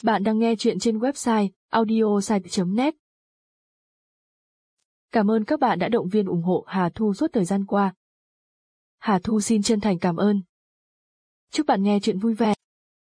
Bạn đang nghe chuyện trên website audiosite.net. Cảm ơn các bạn đã động viên ủng hộ Hà Thu suốt thời gian qua. Hà Thu xin chân thành cảm ơn. Chúc bạn nghe chuyện vui vẻ.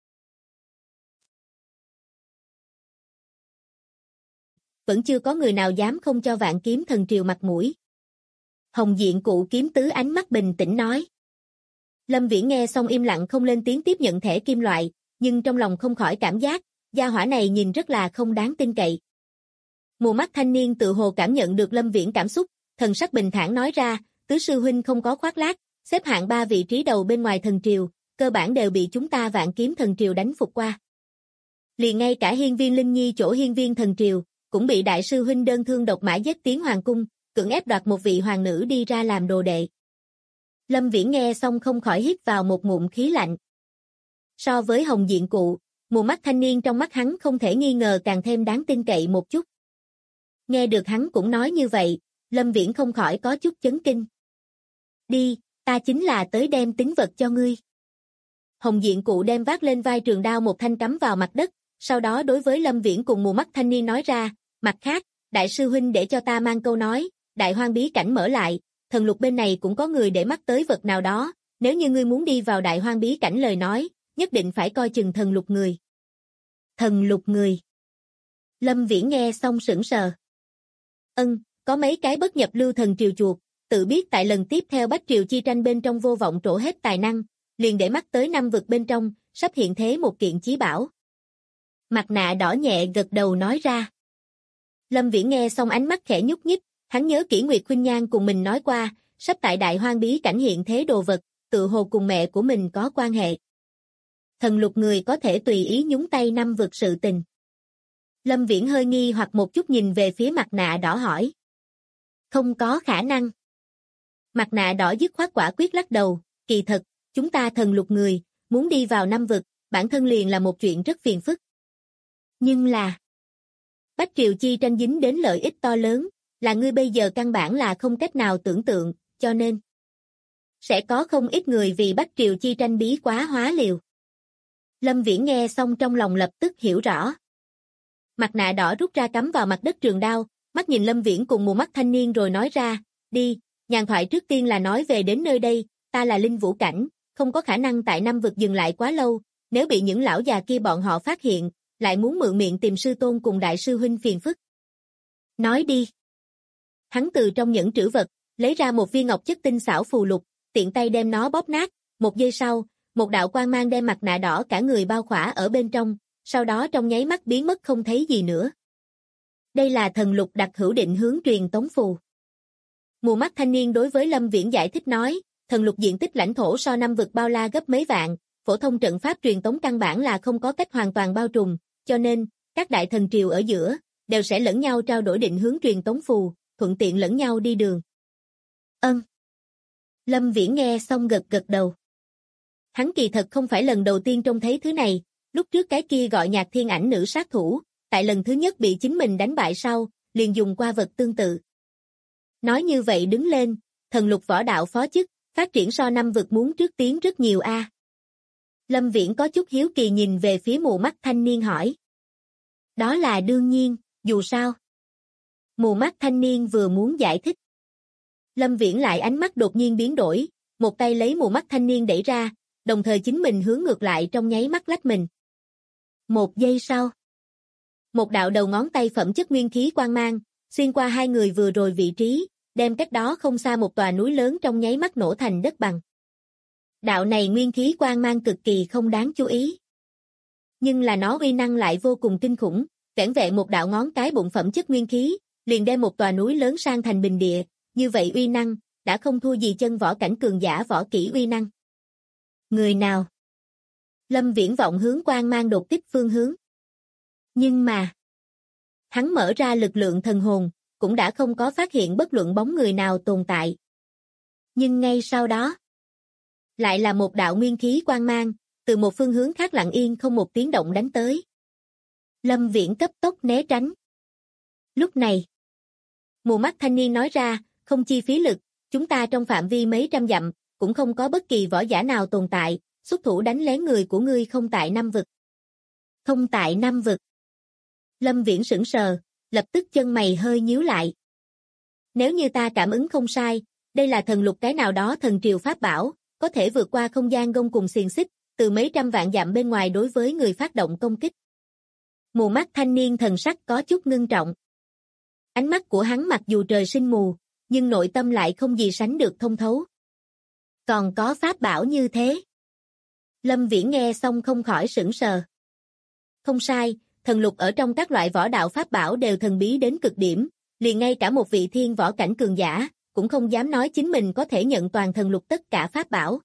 Vẫn chưa có người nào dám không cho Vạn Kiếm Thần Triều mặt mũi. Hồng Diện Cụ Kiếm Tứ ánh mắt bình tĩnh nói. Lâm Viễn nghe xong im lặng không lên tiếng tiếp nhận thẻ kim loại, nhưng trong lòng không khỏi cảm giác, gia hỏa này nhìn rất là không đáng tin cậy. Mù mắt thanh niên tự hồ cảm nhận được Lâm Viễn cảm xúc, thần sắc bình thản nói ra, tứ sư huynh không có khoác lác, xếp hạng 3 vị trí đầu bên ngoài thần triều, cơ bản đều bị chúng ta Vạn Kiếm Thần Triều đánh phục qua. Liền ngay cả hiên viên Linh Nhi chỗ hiên viên thần triều, cũng bị đại sư huynh đơn thương độc mã giết tiến hoàng cung, cưỡng ép đoạt một vị hoàng nữ đi ra làm đồ đệ. Lâm Viễn nghe xong không khỏi hít vào một ngụm khí lạnh. So với Hồng Diện Cụ, mù mắt thanh niên trong mắt hắn không thể nghi ngờ càng thêm đáng tin cậy một chút. Nghe được hắn cũng nói như vậy, Lâm Viễn không khỏi có chút chấn kinh. Đi, ta chính là tới đem tín vật cho ngươi. Hồng Diện Cụ đem vác lên vai trường đao một thanh cắm vào mặt đất, sau đó đối với Lâm Viễn cùng mù mắt thanh niên nói ra, mặt khác, đại sư huynh để cho ta mang câu nói, đại hoang bí cảnh mở lại, thần lục bên này cũng có người để mắt tới vật nào đó, nếu như ngươi muốn đi vào đại hoang bí cảnh lời nói, nhất định phải coi chừng thần lục người. Thần lục người. Lâm Viễn nghe xong sững sờ. Có mấy cái bất nhập lưu thần triều chuột, tự biết tại lần tiếp theo bách triều chi tranh bên trong vô vọng trổ hết tài năng, liền để mắt tới năm vực bên trong, sắp hiện thế một kiện chí bảo. Mặt nạ đỏ nhẹ gật đầu nói ra. Lâm Viễn nghe xong ánh mắt khẽ nhúc nhích, hắn nhớ kỹ Nguyệt Khuynh Nhan cùng mình nói qua, sắp tại đại hoang bí cảnh hiện thế đồ vật, tự hồ cùng mẹ của mình có quan hệ. Thần lục người có thể tùy ý nhúng tay năm vực sự tình. Lâm Viễn hơi nghi hoặc một chút nhìn về phía mặt nạ đỏ hỏi. Không có khả năng. Mặt nạ đỏ dứt khoát quả quyết lắc đầu, kỳ thật, chúng ta thần lục người, muốn đi vào năm vực, bản thân liền là một chuyện rất phiền phức. Nhưng là, bách triều chi tranh dính đến lợi ích to lớn, là ngươi bây giờ căn bản là không cách nào tưởng tượng, cho nên sẽ có không ít người vì bách triều chi tranh bí quá hóa liều. Lâm Viễn nghe xong trong lòng lập tức hiểu rõ. Mặt nạ đỏ rút ra cắm vào mặt đất trường đao, mắt nhìn Lâm Viễn cùng mù mắt thanh niên rồi nói ra, đi, nhàn thoại trước tiên là nói về đến nơi đây, ta là linh vũ cảnh, không có khả năng tại năm vực dừng lại quá lâu, nếu bị những lão già kia bọn họ phát hiện, lại muốn mượn miệng tìm sư tôn cùng đại sư huynh phiền phức. Nói đi. Hắn từ trong nhẫn trữ vật, lấy ra một viên ngọc chất tinh xảo phù lục, tiện tay đem nó bóp nát, một giây sau, một đạo quang mang đem mặt nạ đỏ cả người bao khỏa ở bên trong, sau đó trong nháy mắt biến mất không thấy gì nữa. Đây là thần lục đặc hữu định hướng truyền tống phù. Mù mắt thanh niên đối với Lâm Viễn giải thích nói, thần lục diện tích lãnh thổ so năm vực bao la gấp mấy vạn, phổ thông trận pháp truyền tống căn bản là không có cách hoàn toàn bao trùm, cho nên, các đại thần triều ở giữa, đều sẽ lẫn nhau trao đổi định hướng truyền tống phù, thuận tiện lẫn nhau đi đường. Lâm Viễn nghe xong gật gật đầu. Hắn kỳ thật không phải lần đầu tiên trông thấy thứ này, lúc trước cái kia gọi Nhạc Thiên Ảnh nữ sát thủ, tại lần thứ nhất bị chính mình đánh bại sau, liền dùng qua vật tương tự. Nói như vậy đứng lên, thần lục võ đạo phó chức, phát triển so năm vực muốn trước tiến rất nhiều a. Lâm Viễn có chút hiếu kỳ nhìn về phía mù mắt thanh niên hỏi. Đó là đương nhiên, dù sao. Mù mắt thanh niên vừa muốn giải thích. Lâm Viễn lại ánh mắt đột nhiên biến đổi, một tay lấy mù mắt thanh niên đẩy ra, đồng thời chính mình hướng ngược lại trong nháy mắt lách mình. Một giây sau, một đạo đầu ngón tay phẩm chất nguyên khí quang mang, xuyên qua hai người vừa rồi vị trí, đem cách đó không xa một tòa núi lớn trong nháy mắt nổ thành đất bằng. Đạo này nguyên khí quang mang cực kỳ không đáng chú ý. Nhưng là nó uy năng lại vô cùng kinh khủng, vẻn vẹn một đạo ngón cái bụng phẩm chất nguyên khí, liền đem một tòa núi lớn sang thành bình địa, như vậy uy năng, đã không thua gì chân võ cảnh cường giả võ kỹ uy năng. Người nào? Lâm Viễn vọng hướng quang mang đột kích phương hướng. Nhưng mà, hắn mở ra lực lượng thần hồn, cũng đã không có phát hiện bất luận bóng người nào tồn tại. Nhưng ngay sau đó, lại là một đạo nguyên khí quang mang, từ một phương hướng khác lặng yên không một tiếng động đánh tới. Lâm Viễn cấp tốc né tránh. Lúc này, mù mắt thanh niên nói ra, không chi phí lực, chúng ta trong phạm vi mấy trăm dặm, cũng không có bất kỳ võ giả nào tồn tại, xuất thủ đánh lén người của ngươi không tại năm vực. Không tại Nam vực. Lâm Viễn sững sờ, lập tức chân mày hơi nhíu lại. Nếu như ta cảm ứng không sai, đây là thần lục cái nào đó thần triều pháp bảo, có thể vượt qua không gian gông cùng xiềng xích, từ mấy trăm vạn dặm bên ngoài đối với người phát động công kích. Mù mắt thanh niên thần sắc có chút ngưng trọng. Ánh mắt của hắn mặc dù trời sinh mù, nhưng nội tâm lại không gì sánh được thông thấu. Còn có pháp bảo như thế. Lâm Viễn nghe xong không khỏi sững sờ. Không sai, thần lục ở trong các loại võ đạo pháp bảo đều thần bí đến cực điểm, liền ngay cả một vị thiên võ cảnh cường giả, cũng không dám nói chính mình có thể nhận toàn thần lục tất cả pháp bảo.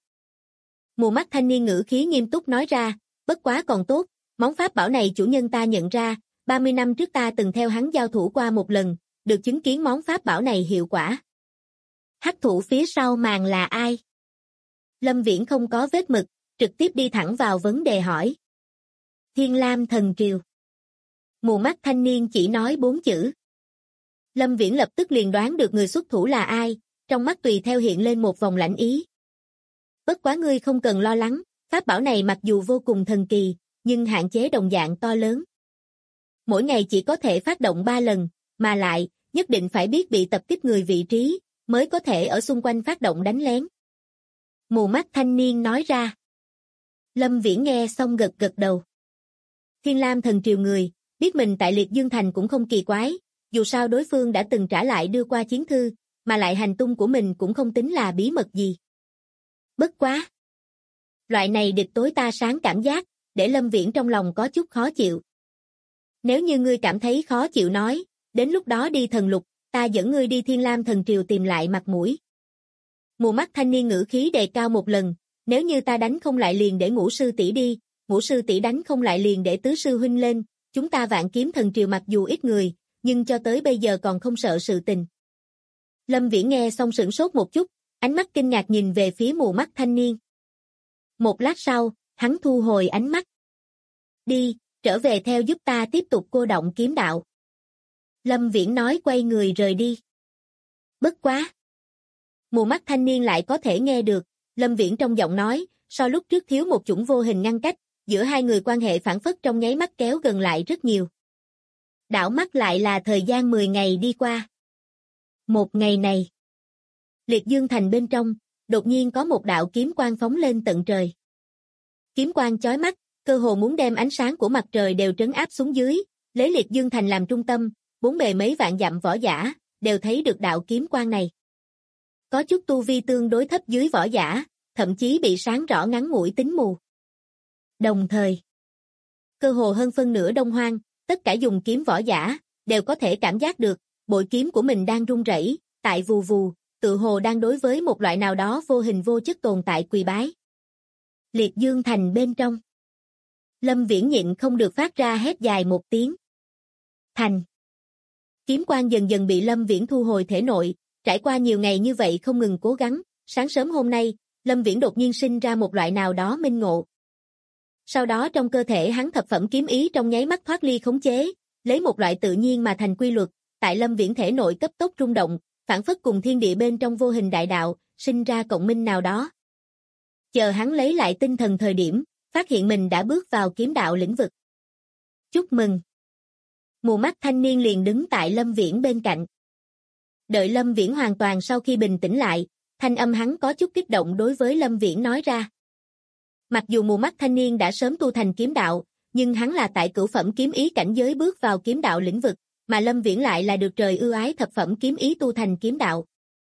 Mù mắt thanh niên ngữ khí nghiêm túc nói ra, bất quá còn tốt, món pháp bảo này chủ nhân ta nhận ra, 30 năm trước ta từng theo hắn giao thủ qua một lần, được chứng kiến món pháp bảo này hiệu quả. Hắc thủ phía sau màn là ai? Lâm Viễn không có vết mực, trực tiếp đi thẳng vào vấn đề hỏi. Thiên Lam Thần Triều. Mù mắt thanh niên chỉ nói 4 chữ. Lâm Viễn lập tức liền đoán được người xuất thủ là ai, trong mắt tùy theo hiện lên một vòng lạnh ý. Bất quá ngươi không cần lo lắng, pháp bảo này mặc dù vô cùng thần kỳ, nhưng hạn chế đồng dạng to lớn. Mỗi ngày chỉ có thể phát động 3 lần, mà lại, nhất định phải biết bị tập kích người vị trí, mới có thể ở xung quanh phát động đánh lén. Mù mắt thanh niên nói ra. Lâm Viễn nghe xong gật gật đầu. Thiên Lam Thần Triều người, biết mình tại Liệt Dương Thành cũng không kỳ quái, dù sao đối phương đã từng trả lại đưa qua chiến thư, mà lại hành tung của mình cũng không tính là bí mật gì. Bất quá. Loại này địch tối ta sáng cảm giác, để Lâm Viễn trong lòng có chút khó chịu. Nếu như ngươi cảm thấy khó chịu nói, đến lúc đó đi thần lục, ta dẫn ngươi đi Thiên Lam Thần Triều tìm lại mặt mũi. Mù mắt thanh niên ngữ khí đề cao một lần, nếu như ta đánh không lại liền để Ngũ sư tỷ đi, Ngũ sư tỷ đánh không lại liền để Tứ sư huynh lên, chúng ta Vạn Kiếm Thần Triều mặc dù ít người, nhưng cho tới bây giờ còn không sợ sự tình. Lâm Viễn nghe xong sửng sốt một chút, ánh mắt kinh ngạc nhìn về phía mù mắt thanh niên. Một lát sau, hắn thu hồi ánh mắt. Đi, trở về theo giúp ta tiếp tục cô động kiếm đạo. Lâm Viễn nói quay người rời đi. Bất quá. Mù mắt thanh niên lại có thể nghe được, Lâm Viễn trong giọng nói, so lúc trước thiếu một chủng vô hình ngăn cách, giữa hai người quan hệ phản phất trong nháy mắt kéo gần lại rất nhiều. Đảo mắt lại là thời gian 10 ngày đi qua. Một ngày này, Liệt Dương Thành bên trong, đột nhiên có một đạo kiếm quang phóng lên tận trời. Kiếm quang chói mắt, cơ hồ muốn đem ánh sáng của mặt trời đều trấn áp xuống dưới, lấy Liệt Dương Thành làm trung tâm, bốn bề mấy vạn dặm võ giả, đều thấy được đạo kiếm quang này. Có chút tu vi tương đối thấp dưới võ giả, thậm chí bị sáng rõ ngắn ngủi tính mù. Đồng thời, cơ hồ hơn phân nửa Đông Hoang, tất cả dùng kiếm võ giả, đều có thể cảm giác được, bội kiếm của mình đang rung rẩy, tại vù vù, tự hồ đang đối với một loại nào đó vô hình vô chất tồn tại quỳ bái. Liệt Dương Thành bên trong. Lâm Viễn nhịn không được phát ra hét dài một tiếng. Thành. Kiếm quang dần dần bị Lâm Viễn thu hồi thể nội, trải qua nhiều ngày như vậy không ngừng cố gắng, sáng sớm hôm nay, Lâm Viễn đột nhiên sinh ra một loại nào đó minh ngộ. Sau đó trong cơ thể hắn thập phẩm kiếm ý trong nháy mắt thoát ly khống chế, lấy một loại tự nhiên mà thành quy luật, tại Lâm Viễn thể nội cấp tốc rung động, phản phất cùng thiên địa bên trong vô hình đại đạo, sinh ra cộng minh nào đó. Chờ hắn lấy lại tinh thần thời điểm, phát hiện mình đã bước vào kiếm đạo lĩnh vực. Chúc mừng! Mù mắt thanh niên liền đứng tại Lâm Viễn bên cạnh. Đợi Lâm Viễn hoàn toàn sau khi bình tĩnh lại, thanh âm hắn có chút kích động đối với Lâm Viễn nói ra. Mặc dù mù mắt thanh niên đã sớm tu thành kiếm đạo, nhưng hắn là tại cửu phẩm kiếm ý cảnh giới bước vào kiếm đạo lĩnh vực, mà Lâm Viễn lại là được trời ưu ái thập phẩm kiếm ý tu thành kiếm đạo.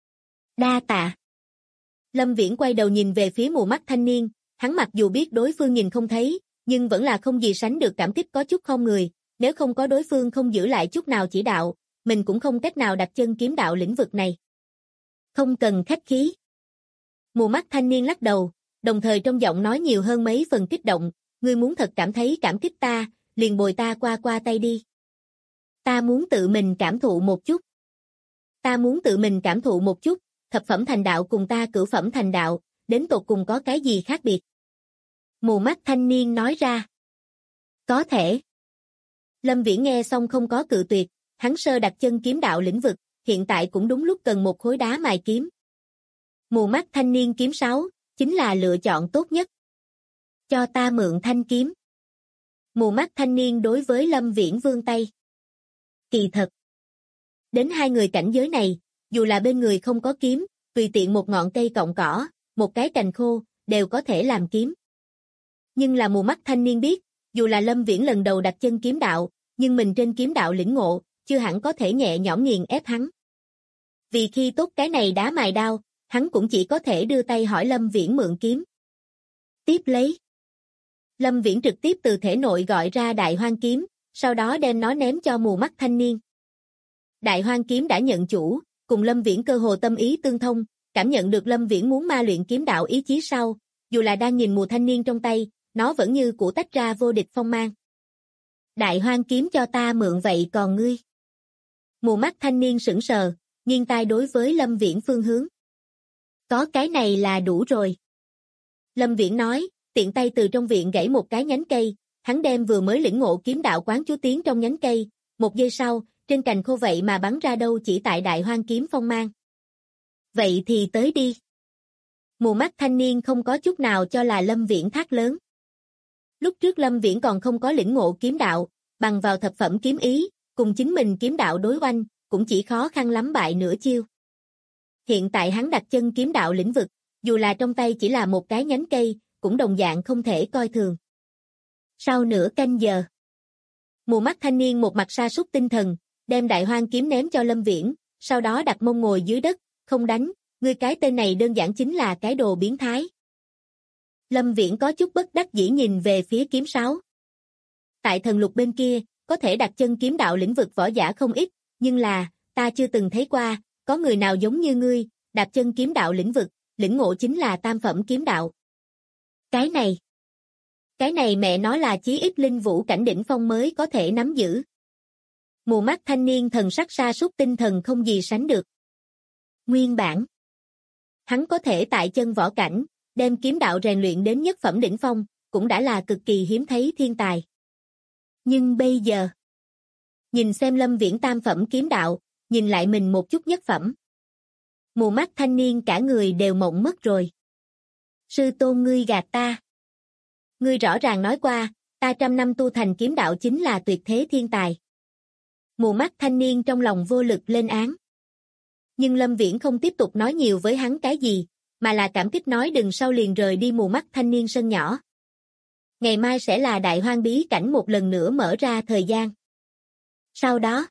Đa tạ. Lâm Viễn quay đầu nhìn về phía mù mắt thanh niên, hắn mặc dù biết đối phương nhìn không thấy, nhưng vẫn là không gì sánh được cảm kích có chút không người, nếu không có đối phương không giữ lại chút nào chỉ đạo, mình cũng không cách nào đặt chân kiếm đạo lĩnh vực này. Không cần khách khí. Mù mắt thanh niên lắc đầu, đồng thời trong giọng nói nhiều hơn mấy phần kích động, ngươi muốn thật cảm thấy cảm kích ta, liền bồi ta qua tay đi. Ta muốn tự mình cảm thụ một chút. Ta muốn tự mình cảm thụ một chút, thập phẩm thành đạo cùng ta cửu phẩm thành đạo, đến tột cùng có cái gì khác biệt? Mù mắt thanh niên nói ra. Có thể. Lâm Viễn nghe xong không có cự tuyệt, hắn sơ đặt chân kiếm đạo lĩnh vực, hiện tại cũng đúng lúc cần một khối đá mài kiếm. Mù mắt thanh niên kiếm 6, chính là lựa chọn tốt nhất. Cho ta mượn thanh kiếm. Mù mắt thanh niên đối với Lâm Viễn vươn tay. Kỳ thật. Đến hai người cảnh giới này, dù là bên người không có kiếm, tùy tiện một ngọn cây cọng cỏ, một cái cành khô, đều có thể làm kiếm. Nhưng là mù mắt thanh niên biết, dù là Lâm Viễn lần đầu đặt chân kiếm đạo, nhưng mình trên kiếm đạo lĩnh ngộ, chưa hẳn có thể nhẹ nhõm nghiền ép hắn. Vì khi tốt cái này đá mài đao, hắn cũng chỉ có thể đưa tay hỏi Lâm Viễn mượn kiếm. Tiếp lấy. Lâm Viễn trực tiếp từ thể nội gọi ra đại hoang kiếm, sau đó đem nó ném cho mù mắt thanh niên. Đại hoang kiếm đã nhận chủ, cùng Lâm Viễn cơ hồ tâm ý tương thông, cảm nhận được Lâm Viễn muốn ma luyện kiếm đạo ý chí sau, dù là đang nhìn mù thanh niên trong tay, nó vẫn như cũ tách ra vô địch phong mang. Đại hoang kiếm cho ta mượn vậy còn ngươi? Mù mắt thanh niên sững sờ, nghiêng tai đối với Lâm Viễn phương hướng. Có cái này là đủ rồi. Lâm Viễn nói, tiện tay từ trong viện gãy một cái nhánh cây, hắn đem vừa mới lĩnh ngộ kiếm đạo quán chú tiến trong nhánh cây, một giây sau, trên cành khô vậy mà bắn ra đâu chỉ tại đại hoang kiếm phong mang. Vậy thì tới đi. Mù mắt thanh niên không có chút nào cho là Lâm Viễn thác lớn. Lúc trước Lâm Viễn còn không có lĩnh ngộ kiếm đạo, bằng vào thập phẩm kiếm ý, cùng chính mình kiếm đạo đối oanh, cũng chỉ khó khăn lắm bại nửa chiêu. Hiện tại hắn đặt chân kiếm đạo lĩnh vực, dù là trong tay chỉ là một cái nhánh cây, cũng đồng dạng không thể coi thường. Sau nửa canh giờ, mù mắt thanh niên một mặt sa sút tinh thần, đem đại hoang kiếm ném cho Lâm Viễn, sau đó đặt mông ngồi dưới đất, không đánh, ngươi cái tên này đơn giản chính là cái đồ biến thái. Lâm Viễn có chút bất đắc dĩ nhìn về phía kiếm sáo. Tại thần lục bên kia, có thể đặt chân kiếm đạo lĩnh vực võ giả không ít, nhưng là, ta chưa từng thấy qua, có người nào giống như ngươi, đặt chân kiếm đạo lĩnh vực, lĩnh ngộ chính là tam phẩm kiếm đạo. Cái này mẹ nó là chí ít linh vũ cảnh đỉnh phong mới có thể nắm giữ. Mù mắt thanh niên thần sắc sa sút tinh thần không gì sánh được. Nguyên bản, hắn có thể tại chân võ cảnh, đem kiếm đạo rèn luyện đến nhất phẩm đỉnh phong, cũng đã là cực kỳ hiếm thấy thiên tài. Nhưng bây giờ, nhìn xem Lâm Viễn tam phẩm kiếm đạo, nhìn lại mình một chút nhất phẩm. Mù mắt thanh niên cả người đều mộng mất rồi. Sư tôn ngươi gạt ta. Ngươi rõ ràng nói qua, ta 100 năm tu thành kiếm đạo chính là tuyệt thế thiên tài. Mù mắt thanh niên trong lòng vô lực lên án. Nhưng Lâm Viễn không tiếp tục nói nhiều với hắn cái gì, mà là cảm kích nói đừng sau liền rời đi mù mắt thanh niên sân nhỏ. Ngày mai sẽ là đại hoang bí cảnh một lần nữa mở ra thời gian. Sau đó,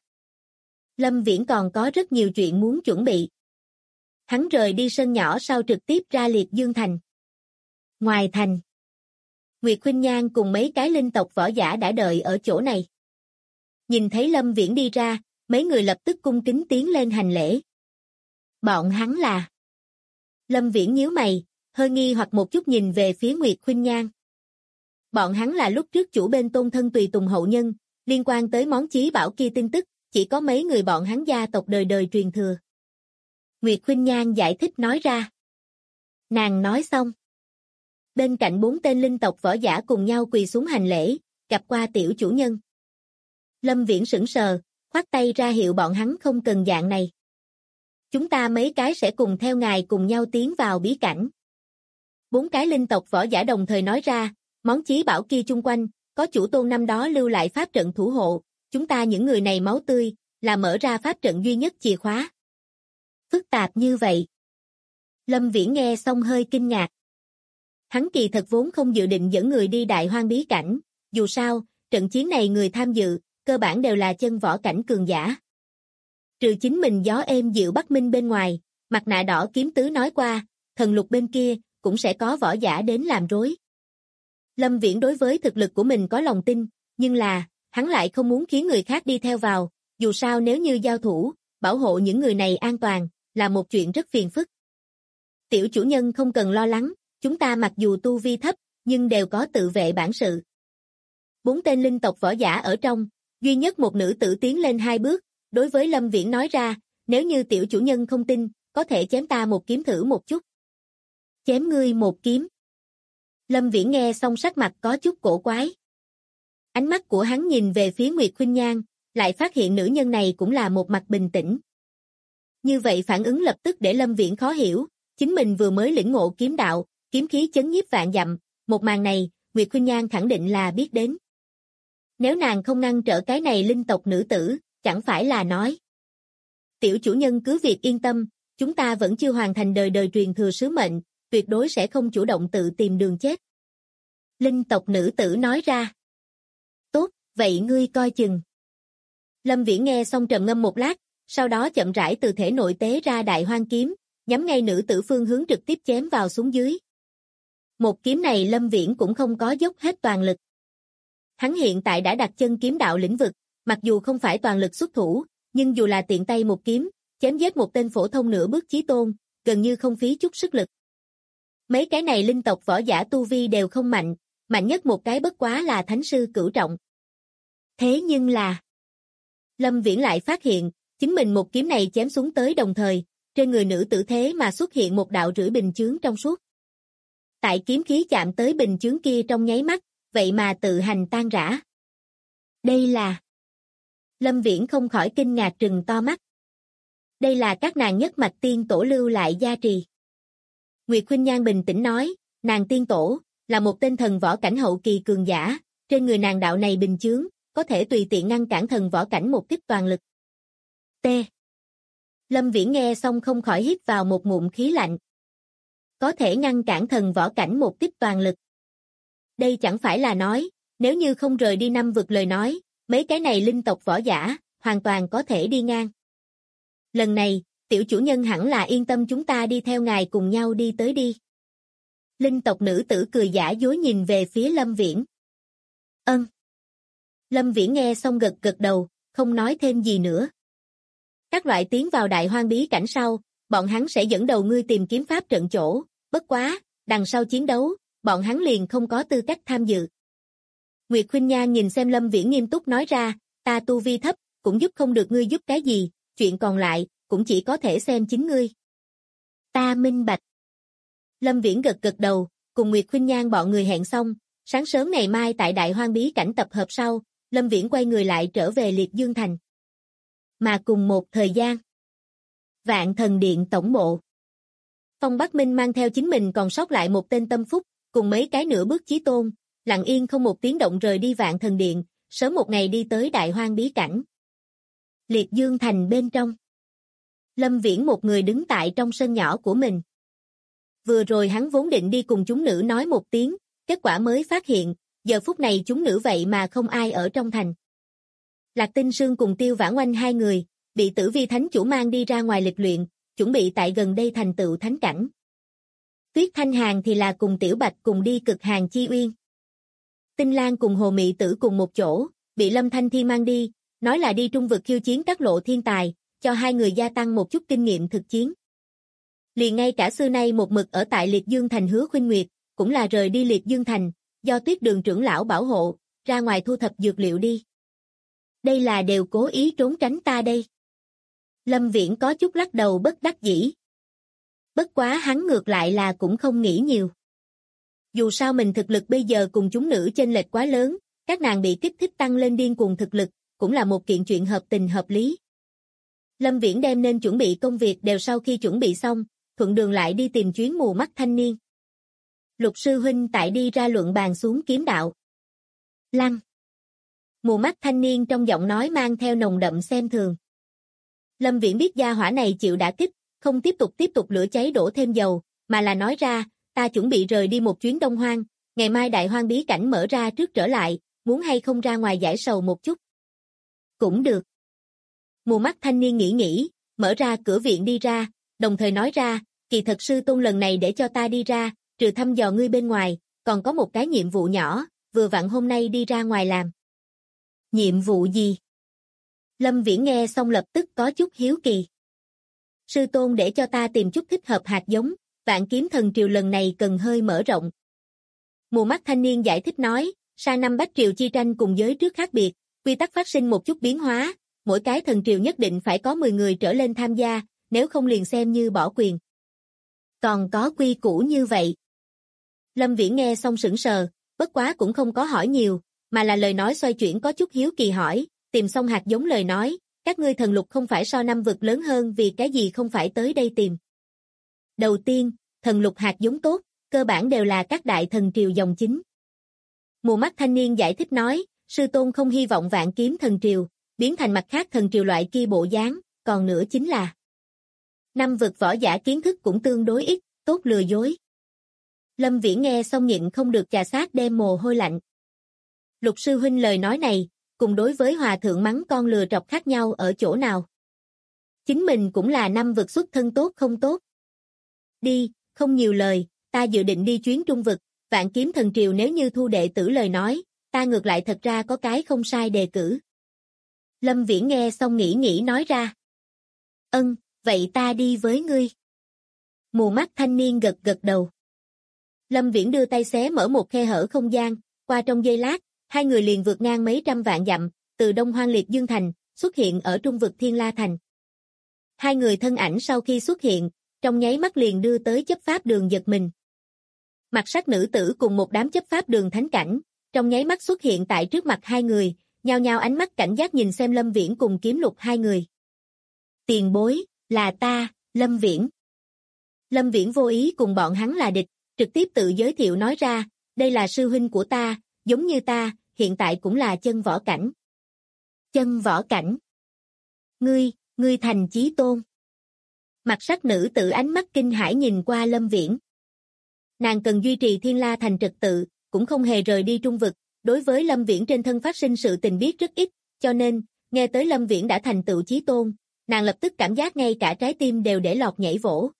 Lâm Viễn còn có rất nhiều chuyện muốn chuẩn bị. Hắn rời đi sân nhỏ sau trực tiếp ra Liệt Dương Thành. Ngoài thành, Nguyệt Khuynh Nhan cùng mấy cái linh tộc võ giả đã đợi ở chỗ này. Nhìn thấy Lâm Viễn đi ra, mấy người lập tức cung kính tiến lên hành lễ. Bọn hắn là... Lâm Viễn nhíu mày, hơi nghi hoặc một chút nhìn về phía Nguyệt Khuynh Nhan. Bọn hắn là lúc trước chủ bên Tôn thân tùy tùng hậu nhân, liên quan tới món chí bảo kia tin tức, chỉ có mấy người bọn hắn gia tộc đời đời truyền thừa. Nguyệt Khuynh Nhan giải thích nói ra. Nàng nói xong. Bên cạnh 4 tên linh tộc võ giả cùng nhau quỳ xuống hành lễ, gặp qua tiểu chủ nhân. Lâm Viễn sững sờ, khoát tay ra hiệu bọn hắn không cần dạng này. Chúng ta mấy cái sẽ cùng theo ngài cùng nhau tiến vào bí cảnh. 4 cái linh tộc võ giả đồng thời nói ra, món chí bảo kia chung quanh, có chủ tôn năm đó lưu lại pháp trận thủ hộ, chúng ta những người này máu tươi, là mở ra pháp trận duy nhất chìa khóa. Phức tạp như vậy. Lâm Viễn nghe xong hơi kinh ngạc. Hắn kỳ thật vốn không dự định dẫn người đi đại hoang bí cảnh, dù sao, trận chiến này người tham dự, cơ bản đều là chân võ cảnh cường giả. Trừ chính mình gió êm dịu Bắc Minh bên ngoài, mặt nạ đỏ kiếm tứ nói qua, thần lục bên kia, cũng sẽ có võ giả đến làm rối. Lâm Viễn đối với thực lực của mình có lòng tin, nhưng là, hắn lại không muốn khiến người khác đi theo vào, dù sao nếu như giao thủ, bảo hộ những người này an toàn, là một chuyện rất phiền phức. Tiểu chủ nhân không cần lo lắng, chúng ta mặc dù tu vi thấp, nhưng đều có tự vệ bản sự. 4 tên linh tộc võ giả ở trong, duy nhất một nữ tử tiến lên 2 bước, đối với Lâm Viễn nói ra, nếu như tiểu chủ nhân không tin, có thể chém ta một kiếm thử một chút. Chém ngươi một kiếm. Lâm Viễn nghe xong sắc mặt có chút cổ quái. Ánh mắt của hắn nhìn về phía Nguyệt Khuynh Nhan, lại phát hiện nữ nhân này cũng là một mặt bình tĩnh. Như vậy phản ứng lập tức để Lâm Viễn khó hiểu, chính mình vừa mới lĩnh ngộ kiếm đạo, kiếm khí chấn nhiếp vạn dặm, một màn này, Nguyệt Khuynh Nhan khẳng định là biết đến. Nếu nàng không ngăn trở cái này linh tộc nữ tử, chẳng phải là nói. Tiểu chủ nhân cứ việc yên tâm, chúng ta vẫn chưa hoàn thành đời đời truyền thừa sứ mệnh, tuyệt đối sẽ không chủ động tự tìm đường chết. Linh tộc nữ tử nói ra. Tốt, vậy ngươi coi chừng. Lâm Viễn nghe xong trầm ngâm một lát, sau đó chậm rãi từ thể nội tế ra đại hoang kiếm, nhắm ngay nữ tử phương hướng trực tiếp chém vào xuống dưới. Một kiếm này Lâm Viễn cũng không có dốc hết toàn lực. Hắn hiện tại đã đặt chân kiếm đạo lĩnh vực, mặc dù không phải toàn lực xuất thủ, nhưng dù là tiện tay một kiếm, chém giết một tên phổ thông nửa bước chí tôn, gần như không phí chút sức lực. Mấy cái này linh tộc võ giả tu vi đều không mạnh, mạnh nhất một cái bất quá là thánh sư cửu trọng. Thế nhưng là, Lâm Viễn lại phát hiện, chính mình một kiếm này chém xuống tới đồng thời, trên người nữ tử thế mà xuất hiện một đạo rưỡi bình chướng trong suốt. Tại kiếm khí chạm tới bình chướng kia trong nháy mắt, vậy mà tự hành tan rã. Đây là... Lâm Viễn không khỏi kinh ngạc trừng to mắt. Đây là các nàng nhất mạch tiên tổ lưu lại gia trì. Nguyệt Khuynh Nhan bình tĩnh nói, nàng tiên tổ, là một tên thần võ cảnh hậu kỳ cường giả, trên người nàng đạo này bình chướng, có thể tùy tiện ngăn cản thần võ cảnh một kích toàn lực. T. Lâm Viễn nghe xong không khỏi hít vào một ngụm khí lạnh. Có thể ngăn cản thần võ cảnh một kích toàn lực. Đây chẳng phải là nói, nếu như không rời đi năm vực lời nói, mấy cái này linh tộc võ giả, hoàn toàn có thể đi ngang. Lần này, tiểu chủ nhân hẳn là yên tâm chúng ta đi theo ngài cùng nhau đi tới đi. Linh tộc nữ tử cười giả dối nhìn về phía Lâm Viễn. Ân. Lâm Viễn nghe xong gật gật đầu, không nói thêm gì nữa. Các loại tiến vào đại hoang bí cảnh sau, bọn hắn sẽ dẫn đầu ngươi tìm kiếm pháp trận chỗ, bất quá, đằng sau chiến đấu, bọn hắn liền không có tư cách tham dự. Nguyệt Khuynh Nhan nhìn xem Lâm Viễn nghiêm túc nói ra, ta tu vi thấp, cũng giúp không được ngươi giúp cái gì, chuyện còn lại, cũng chỉ có thể xem chính ngươi. Ta minh bạch. Lâm Viễn gật gật đầu, cùng Nguyệt Khuynh Nhan bọn người hẹn xong, sáng sớm ngày mai tại đại hoang bí cảnh tập hợp sau, Lâm Viễn quay người lại trở về Liệt Dương Thành. Mà cùng một thời gian, Vạn Thần Điện tổng bộ. Phong Bắc Minh mang theo chính mình còn sót lại một tên tâm phúc, cùng mấy cái nửa bước chí tôn, lặng yên không một tiếng động rời đi Vạn Thần Điện, sớm một ngày đi tới đại hoang bí cảnh. Liệt Dương Thành bên trong. Lâm Viễn một người đứng tại trong sân nhỏ của mình. Vừa rồi hắn vốn định đi cùng chúng nữ nói một tiếng, kết quả mới phát hiện, giờ phút này chúng nữ vậy mà không ai ở trong thành. Lạc Tinh Sương cùng Tiêu Vãn Oanh hai người, bị Tử Vi Thánh Chủ mang đi ra ngoài lịch luyện, chuẩn bị tại gần đây thành tựu thánh cảnh. Tuyết Thanh Hàn thì là cùng Tiểu Bạch cùng đi Cực Hàn Chi Uyên. Tinh Lan cùng Hồ Mị Tử cùng một chỗ, bị Lâm Thanh Thi mang đi, nói là đi trung vực khiêu chiến các lộ thiên tài, cho hai người gia tăng một chút kinh nghiệm thực chiến. Liền ngay cả xưa nay một mực ở tại Liệt Dương Thành Hứa Khuynh Nguyệt, cũng là rời đi Liệt Dương Thành, do Tuyết Đường trưởng lão bảo hộ, ra ngoài thu thập dược liệu đi. Đây là đều cố ý trốn tránh ta đây. Lâm Viễn có chút lắc đầu bất đắc dĩ. Bất quá hắn ngược lại là cũng không nghĩ nhiều. Dù sao mình thực lực bây giờ cùng chúng nữ chênh lệch quá lớn, các nàng bị kích thích tăng lên điên cuồng thực lực, cũng là một kiện chuyện hợp tình hợp lý. Lâm Viễn đem nên chuẩn bị công việc đều sau khi chuẩn bị xong, thuận đường lại đi tìm chuyến mù mắt thanh niên. Lục sư huynh tại đi ra luận bàn xuống kiếm đạo. Lăng. Mù mắt thanh niên trong giọng nói mang theo nồng đậm xem thường. Lâm Viễn biết gia hỏa này chịu đả kích, không tiếp tục lửa cháy đổ thêm dầu, mà là nói ra, ta chuẩn bị rời đi một chuyến Đông Hoang, ngày mai đại hoang bí cảnh mở ra trước trở lại, muốn hay không ra ngoài giải sầu một chút. Cũng được. Mù mắt thanh niên nghĩ, mở ra cửa viện đi ra, đồng thời nói ra, kỳ thật sư tôn lần này để cho ta đi ra, trừ thăm dò ngươi bên ngoài, còn có một cái nhiệm vụ nhỏ, vừa vặn hôm nay đi ra ngoài làm. Nhiệm vụ gì? Lâm Viễn nghe xong lập tức có chút hiếu kỳ. Sư tôn để cho ta tìm chút thích hợp hạt giống, Vạn Kiếm Thần Triều lần này cần hơi mở rộng. Mù mắt thanh niên giải thích nói, sang năm Bách Triều chi tranh cùng giới trước khác biệt, quy tắc phát sinh một chút biến hóa, mỗi cái thần triều nhất định phải có 10 người trở lên tham gia, nếu không liền xem như bỏ quyền. Còn có quy củ như vậy. Lâm Viễn nghe xong sững sờ, bất quá cũng không có hỏi nhiều, mà là lời nói xoay chuyển có chút hiếu kỳ hỏi, tìm xong hạt giống lời nói, các ngươi thần lục không phải so năm vực lớn hơn vì cái gì không phải tới đây tìm. Đầu tiên, thần lục hạt giống tốt, cơ bản đều là các đại thần triều dòng chính. Mù mắt thanh niên giải thích nói, sư tôn không hy vọng Vạn Kiếm Thần Triều biến thành mặt khác thần triều loại kia bộ dáng, còn nữa chính là năm vực võ giả kiến thức cũng tương đối ít, tốt lừa dối. Lâm Viễn nghe xong nhịn không được chà sát đem mồ hôi lạnh. Lục sư huynh lời nói này, cùng đối với hòa thượng mắng con lừa trọc khác nhau ở chỗ nào? Chính mình cũng là năm vực xuất thân tốt không tốt. Đi, không nhiều lời, ta dự định đi chuyến trung vực, Vạn Kiếm Thần Triều nếu như thu đệ tử lời nói, ta ngược lại thật ra có cái không sai đề cử. Lâm Viễn nghe xong nghĩ nói ra. Vậy ta đi với ngươi. Mù mắt thanh niên gật gật đầu. Lâm Viễn đưa tay xé mở một khe hở không gian, qua trong giây lát, hai người liền vượt ngang mấy trăm vạn dặm, từ Đông Hoang Liệt Dương Thành, xuất hiện ở trung vực Thiên La Thành. Hai người thân ảnh sau khi xuất hiện, trong nháy mắt liền đưa tới chấp pháp đường giật mình. Mặc sắc nữ tử cùng một đám chấp pháp đường thánh cảnh, trong nháy mắt xuất hiện tại trước mặt hai người, nhao nhao ánh mắt cảnh giác nhìn xem Lâm Viễn cùng Kiếm Lục hai người. Tiền bối, là ta, Lâm Viễn. Lâm Viễn vô ý cùng bọn hắn là địch, trực tiếp tự giới thiệu nói ra, đây là sư huynh của ta, giống như ta, hiện tại cũng là chân võ cảnh. Chân võ cảnh. Ngươi thành chí tôn. Mặc sắc nữ tử ánh mắt kinh hãi nhìn qua Lâm Viễn. Nàng cần duy trì Thiên La Thành trật tự, cũng không hề rời đi trung vực, đối với Lâm Viễn trên thân phát sinh sự tình biết rất ít, cho nên, nghe tới Lâm Viễn đã thành tựu chí tôn, nàng lập tức cảm giác ngay cả trái tim đều để lọt nhảy vỗ.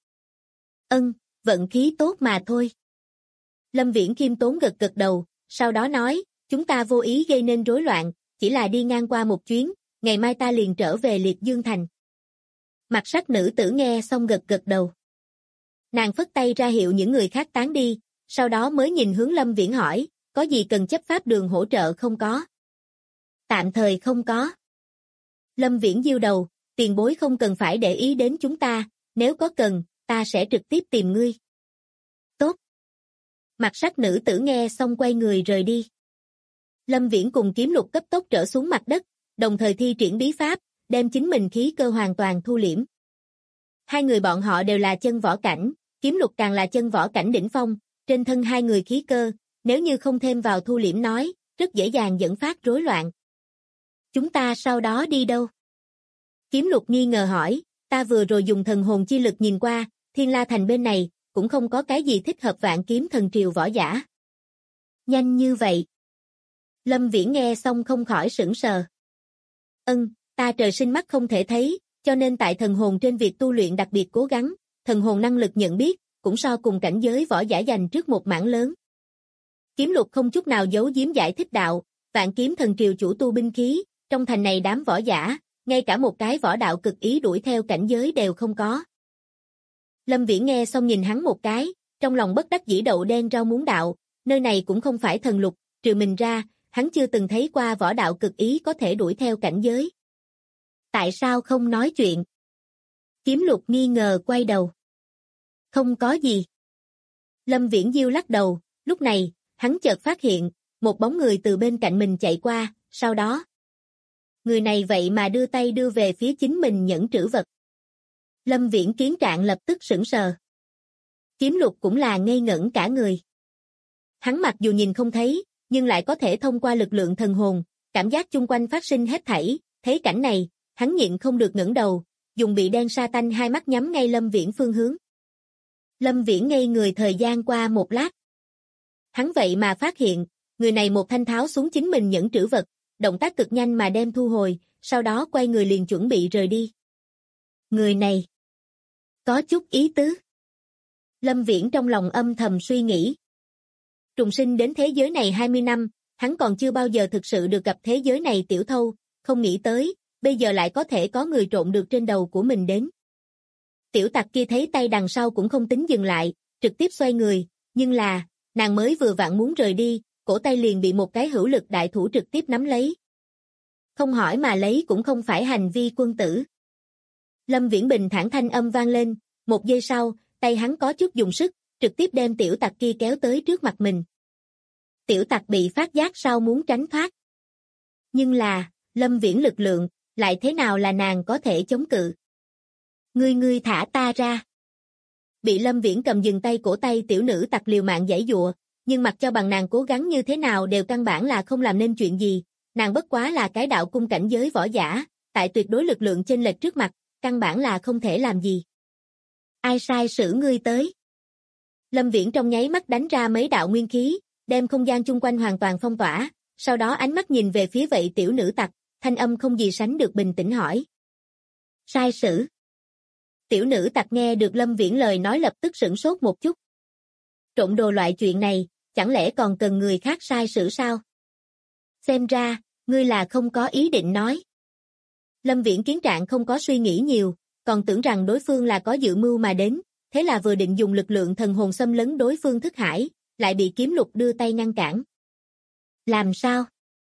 Vận khí tốt mà thôi. Lâm Viễn khiêm tốn gật gật đầu, sau đó nói, chúng ta vô ý gây nên rối loạn, chỉ là đi ngang qua một chuyến, ngày mai ta liền trở về Liệt Dương Thành. Mặc sắc nữ tử nghe xong gật gật đầu. Nàng phất tay ra hiệu những người khác tán đi, sau đó mới nhìn hướng Lâm Viễn hỏi, có gì cần chấp pháp đường hỗ trợ không có? Tạm thời không có. Lâm Viễn giơ đầu, tiền bối không cần phải để ý đến chúng ta, nếu có cần, ta sẽ trực tiếp tìm ngươi. Tốt. Mặc sắc nữ tử nghe xong quay người rời đi. Lâm Viễn cùng Kiếm Lục cấp tốc trở xuống mặt đất, đồng thời thi triển bí pháp, đem chính mình khí cơ hoàn toàn thu liễm. Hai người bọn họ đều là chân võ cảnh, Kiếm Lục càng là chân võ cảnh đỉnh phong, trên thân hai người khí cơ, nếu như không thêm vào thu liễm nói, rất dễ dàng dẫn phát rối loạn. Chúng ta sau đó đi đâu? Kiếm Lục nghi ngờ hỏi, ta vừa rồi dùng thần hồn chi lực nhìn qua, Thiên La Thành bên này, cũng không có cái gì thích hợp Vạn Kiếm Thần Triều võ giả. Nhanh như vậy. Lâm Viễn nghe xong không khỏi sửng sờ. Ta trời sinh mắt không thể thấy, cho nên tại thần hồn trên việc tu luyện đặc biệt cố gắng, thần hồn năng lực nhận biết, cũng so cùng cảnh giới võ giả dành trước một mảng lớn. Kiếm Lục không chút nào giấu giếm giải thích đạo, Vạn Kiếm Thần Triều chủ tu binh khí, trong thành này đám võ giả, ngay cả một cái võ đạo cực ý đuổi theo cảnh giới đều không có. Lâm Viễn nghe xong nhìn hắn một cái, trong lòng bất đắc dĩ đậu đen rau muống đạo, nơi này cũng không phải thần lục, trừ mình ra, hắn chưa từng thấy qua võ đạo cực ý có thể đuổi theo cảnh giới. Tại sao không nói chuyện? Kiếm Lục nghi ngờ quay đầu. Không có gì. Lâm Viễn diêu lắc đầu, lúc này, hắn chợt phát hiện, một bóng người từ bên cạnh mình chạy qua, sau đó. Người này vậy mà đưa tay đưa về phía chính mình nhẫn trữ vật. Lâm Viễn kiến trạng lập tức sững sờ. Kiếm Lục cũng là ngây ngẩn cả người. Hắn mặc dù nhìn không thấy, nhưng lại có thể thông qua lực lượng thần hồn, cảm giác chung quanh phát sinh hết thảy, thấy cảnh này, hắn nhịn không được ngẩng đầu, dùng bị đen sa tanh hai mắt nhắm ngay Lâm Viễn phương hướng. Lâm Viễn ngây người thời gian qua một lát. Hắn vậy mà phát hiện, người này một thanh tháo xuống chính mình nhẫn trữ vật, động tác cực nhanh mà đem thu hồi, sau đó quay người liền chuẩn bị rời đi. Người này có chút ý tứ. Lâm Viễn trong lòng âm thầm suy nghĩ. Trùng sinh đến thế giới này 20 năm, hắn còn chưa bao giờ thực sự được gặp thế giới này tiểu thâu, không nghĩ tới, bây giờ lại có thể có người trộn được trên đầu của mình đến. Tiểu tặc kia thấy tay đằng sau cũng không tính dừng lại, trực tiếp xoay người, nhưng là, nàng mới vừa vặn muốn rời đi, cổ tay liền bị một cái hữu lực đại thủ trực tiếp nắm lấy. Không hỏi mà lấy cũng không phải hành vi quân tử. Lâm Viễn bình thản thanh âm vang lên, một giây sau, tay hắn có chút dùng sức, trực tiếp đem tiểu tặc kia kéo tới trước mặt mình. Tiểu tặc bị phát giác sau muốn tránh thoát. Nhưng là, Lâm Viễn lực lượng, lại thế nào là nàng có thể chống cự? Ngươi thả ta ra. Bị Lâm Viễn cầm dừng tay cổ tay tiểu nữ tặc liều mạng giãy giụa, nhưng mặc cho bằng nàng cố gắng như thế nào đều căn bản là không làm nên chuyện gì, nàng bất quá là cái đạo cung cảnh giới võ giả, tại tuyệt đối lực lượng chênh lệch trước mặt, căn bản là không thể làm gì. Ai sai sử ngươi tới? Lâm Viễn trong nháy mắt đánh ra mấy đạo nguyên khí, đem không gian chung quanh hoàn toàn phong tỏa, sau đó ánh mắt nhìn về phía vậy tiểu nữ tặc, thanh âm không gì sánh được bình tĩnh hỏi. Sai sử. Tiểu nữ tặc nghe được Lâm Viễn lời nói lập tức sửng sốt một chút. Trộm đồ loại chuyện này, chẳng lẽ còn cần người khác sai sử sao? Xem ra, ngươi là không có ý định nói. Lâm Viễn kiến trạng không có suy nghĩ nhiều, còn tưởng rằng đối phương là có dự mưu mà đến, thế là vừa định dùng lực lượng thần hồn xâm lấn đối phương thức hải, lại bị Kiếm Lục đưa tay ngăn cản. Làm sao?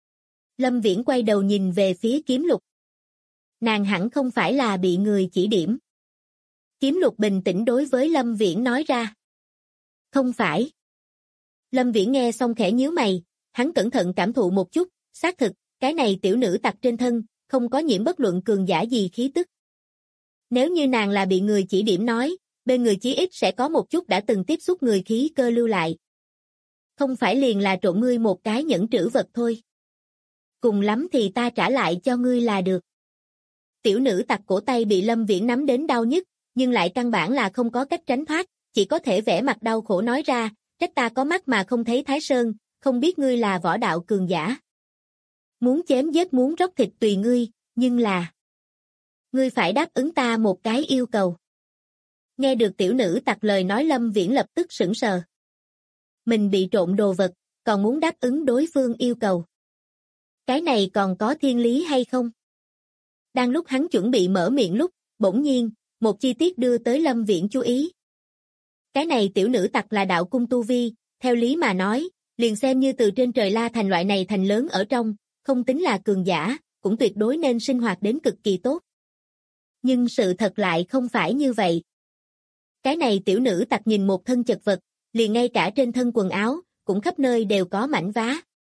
Lâm Viễn quay đầu nhìn về phía Kiếm Lục. Nàng hẳn không phải là bị người chỉ điểm. Kiếm Lục bình tĩnh đối với Lâm Viễn nói ra. Không phải. Lâm Viễn nghe xong khẽ nhíu mày, hắn cẩn thận cảm thụ một chút, xác thực, cái này tiểu nữ tặc trên thân, không có nhiễm bất luận cường giả gì khí tức. Nếu như nàng là bị người chỉ điểm nói, bên người chí ít sẽ có một chút đã từng tiếp xúc người khí cơ lưu lại. Không phải liền là trộm ngươi một cái nhẫn trữ vật thôi. Cùng lắm thì ta trả lại cho ngươi là được. Tiểu nữ tặc cổ tay bị Lâm Viễn nắm đến đau nhức, nhưng lại căn bản là không có cách tránh thoát, chỉ có thể vẻ mặt đau khổ nói ra, trách ta có mắt mà không thấy Thái Sơn, không biết ngươi là võ đạo cường giả. Muốn chém giết muốn róc thịt tùy ngươi, nhưng là... Ngươi phải đáp ứng ta một cái yêu cầu. Nghe được tiểu nữ tặc lời nói Lâm Viễn lập tức sững sờ. Mình bị trộm đồ vật, còn muốn đáp ứng đối phương yêu cầu. Cái này còn có thiên lý hay không? Đang lúc hắn chuẩn bị mở miệng lúc, bỗng nhiên, một chi tiết đưa tới Lâm Viễn chú ý. Cái này tiểu nữ tặc là đạo cung tu vi, theo lý mà nói, liền xem như từ trên trời La Thành loại này thành lớn ở trong, không tính là cường giả, cũng tuyệt đối nên sinh hoạt đến cực kỳ tốt. Nhưng sự thật lại không phải như vậy. Cái này tiểu nữ tặc nhìn một thân chật vật, liền ngay cả trên thân quần áo, cũng khắp nơi đều có mảnh vá.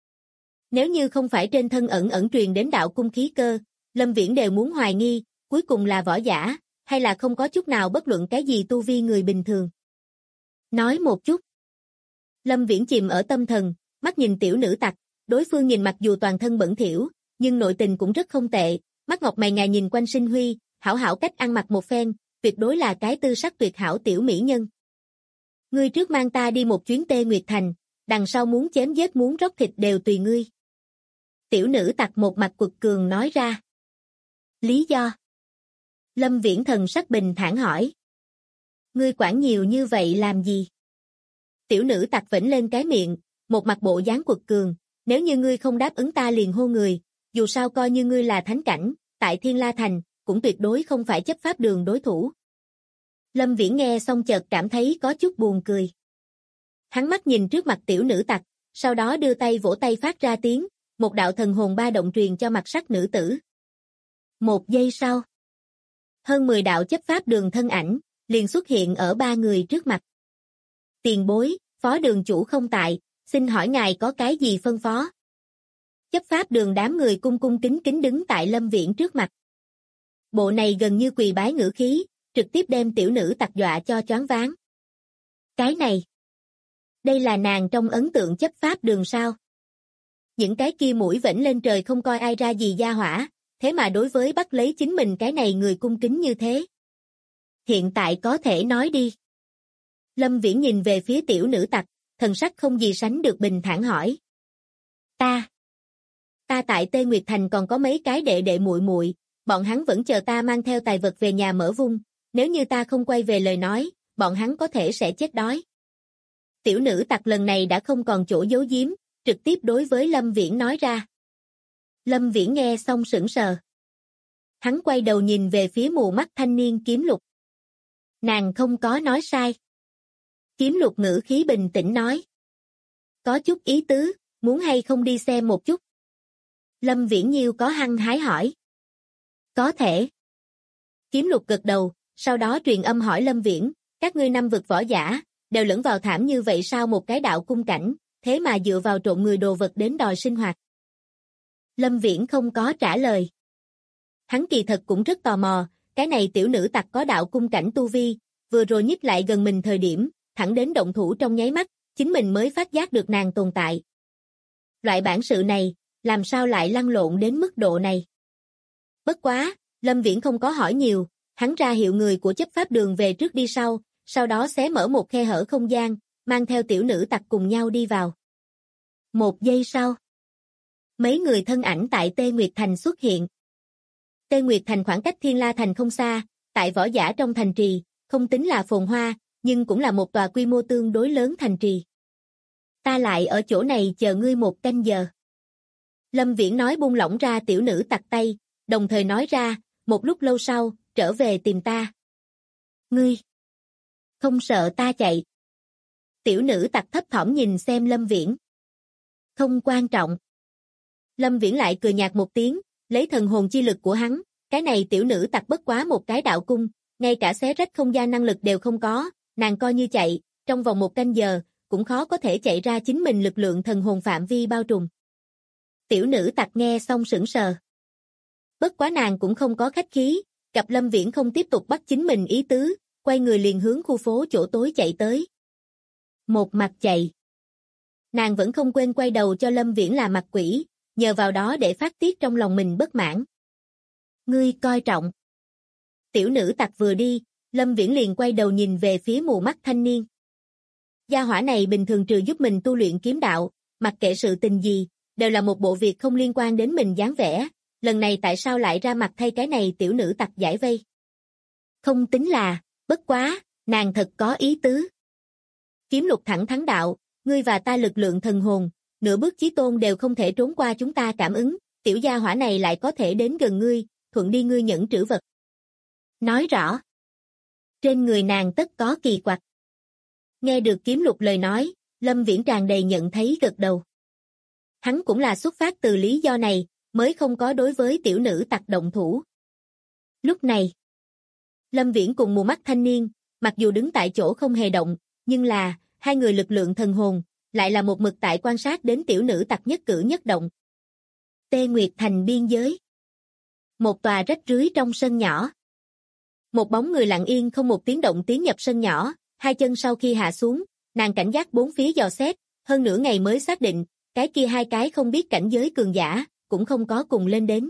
Nếu như không phải trên thân ẩn ẩn truyền đến đạo cung khí cơ, Lâm Viễn đều muốn hoài nghi, cuối cùng là võ giả, hay là không có chút nào bất luận cái gì tu vi người bình thường. Nói một chút. Lâm Viễn chìm ở tâm thần, mắt nhìn tiểu nữ tặc, đối phương nhìn mặc dù toàn thân bẩn thỉu, nhưng nội tình cũng rất không tệ, mắt ngọc mày ngài nhìn quanh sinh huy, hảo hảo cách ăn mặc một phen, tuyệt đối là cái tư sắc tuyệt hảo tiểu mỹ nhân. Ngươi trước mang ta đi một chuyến Tê Nguyệt Thành, đằng sau muốn chém giết muốn róc thịt đều tùy ngươi. Tiểu nữ tặc một mặt quật cường nói ra. Lý do? Lâm Viễn thần sắc bình thản hỏi. Ngươi quản nhiều như vậy làm gì? Tiểu nữ tặc vểnh lên cái miệng, một mặt bộ dáng quật cường, nếu như ngươi không đáp ứng ta liền hô người, dù sao coi như ngươi là thánh cảnh, tại Thiên La Thành, cũng tuyệt đối không phải chấp pháp đường đối thủ. Lâm Viễn nghe xong chợt cảm thấy có chút buồn cười. Hắn mắt nhìn trước mặt tiểu nữ tặc, sau đó đưa tay vỗ tay phát ra tiếng, một đạo thần hồn ba động truyền cho mặt sắc nữ tử. Một giây sau, hơn 10 đạo chấp pháp đường thân ảnh, liền xuất hiện ở ba người trước mặt. Tiền bối, phó đường chủ không tại, xin hỏi ngài có cái gì phân phó? Chấp pháp đường đám người cung cung kính kính đứng tại Lâm Viễn trước mặt. Bộ này gần như quỳ bái ngữ khí, trực tiếp đem tiểu nữ tặc dọa cho choáng váng. Cái này, đây là nàng trong ấn tượng chấp pháp đường sao? Những cái kia mũi vểnh lên trời không coi ai ra gì gia hỏa, thế mà đối với bắt lấy chính mình cái này người cung kính như thế. Hiện tại có thể nói đi. Lâm Viễn nhìn về phía tiểu nữ tặc, thần sắc không gì sánh được bình thản hỏi. Ta tại Tê Nguyệt Thành còn có mấy cái đệ đệ muội muội, bọn hắn vẫn chờ ta mang theo tài vật về nhà mở vung, nếu như ta không quay về lời nói, bọn hắn có thể sẽ chết đói. Tiểu nữ tặc lần này đã không còn chỗ giấu giếm, trực tiếp đối với Lâm Viễn nói ra. Lâm Viễn nghe xong sững sờ. Hắn quay đầu nhìn về phía mù mắt thanh niên Kiếm Lục. Nàng không có nói sai. Kiếm Lục ngữ khí bình tĩnh nói. Có chút ý tứ, muốn hay không đi xem một chút. Lâm Viễn Nhiêu có hăng hái hỏi. Có thể. Kiếm Lục gật đầu, sau đó truyền âm hỏi Lâm Viễn, các ngươi năm vực võ giả, đều lẫn vào thảm như vậy sao một cái đạo cung cảnh, thế mà dựa vào trộm người đồ vật đến đòi sinh hoạt. Lâm Viễn không có trả lời. Hắn kỳ thật cũng rất tò mò, cái này tiểu nữ tặc có đạo cung cảnh tu vi, vừa rồi nhích lại gần mình thời điểm, thẳng đến động thủ trong nháy mắt, chính mình mới phát giác được nàng tồn tại. Loại bản sự này, làm sao lại lăn lộn đến mức độ này. Bất quá, Lâm Viễn không có hỏi nhiều, hắn ra hiệu người của chấp pháp đường về trước đi sau đó xé mở một khe hở không gian, mang theo tiểu nữ tặc cùng nhau đi vào. 1 giây sau, mấy người thân ảnh tại Tê Nguyệt Thành xuất hiện. Tê Nguyệt Thành khoảng cách Thiên La Thành không xa, tại võ giả trong thành trì, không tính là phồn hoa, nhưng cũng là một tòa quy mô tương đối lớn thành trì. Ta lại ở chỗ này chờ ngươi 1 canh giờ. Lâm Viễn nói buông lỏng ra tiểu nữ tặc tay, đồng thời nói ra, một lúc lâu sau, trở về tìm ta. Ngươi không sợ ta chạy? Tiểu nữ tặc thấp thỏm nhìn xem Lâm Viễn. Không quan trọng. Lâm Viễn lại cười nhạt một tiếng, lấy thần hồn chi lực của hắn, cái này tiểu nữ tặc bất quá một cái đạo cung, ngay cả xé rách không gian năng lực đều không có, nàng coi như chạy, trong vòng 1 canh giờ, cũng khó có thể chạy ra chính mình lực lượng thần hồn phạm vi bao trùm. Tiểu nữ tặc nghe xong sững sờ. Bất quá nàng cũng không có khách khí, gặp Lâm Viễn không tiếp tục bắt chính mình ý tứ, quay người liền hướng khu phố chỗ tối chạy tới. Một mặt chạy. Nàng vẫn không quên quay đầu cho Lâm Viễn là mặt quỷ, nhờ vào đó để phát tiết trong lòng mình bất mãn. Ngươi coi trọng. Tiểu nữ tặc vừa đi, Lâm Viễn liền quay đầu nhìn về phía mù mắt thanh niên. Gia hỏa này bình thường trừ giúp mình tu luyện kiếm đạo, mặc kệ sự tình gì, đều là một bộ việc không liên quan đến mình dáng vẻ, lần này tại sao lại ra mặt thay cái này tiểu nữ tặc giải vây? Không tính là, bất quá, nàng thật có ý tứ. Kiếm Lục thẳng thắn đạo, ngươi và ta lực lượng thần hồn, nửa bước chí tôn đều không thể trốn qua chúng ta cảm ứng, tiểu gia hỏa này lại có thể đến gần ngươi, thuận đi ngươi nhẫn trữ vật. Nói rõ. Trên người nàng tất có kỳ quặc. Nghe được Kiếm Lục lời nói, Lâm Viễn tràn đầy nhận thấy gật đầu. Hắn cũng là xuất phát từ lý do này, mới không có đối với tiểu nữ tặc động thủ. Lúc này, Lâm Viễn cùng mù mắt thanh niên, mặc dù đứng tại chỗ không hề động, nhưng là, hai người lực lượng thần hồn, lại là một mực tại quan sát đến tiểu nữ tặc nhất cử nhất động. Tê Nguyệt Thành biên giới. Một tòa rách rưới trong sân nhỏ. Một bóng người lặng yên không một tiếng động tiến nhập sân nhỏ, hai chân sau khi hạ xuống, nàng cảnh giác bốn phía dò xét, hơn nửa ngày mới xác định, cái kia hai cái không biết cảnh giới cường giả, cũng không có cùng lên đến.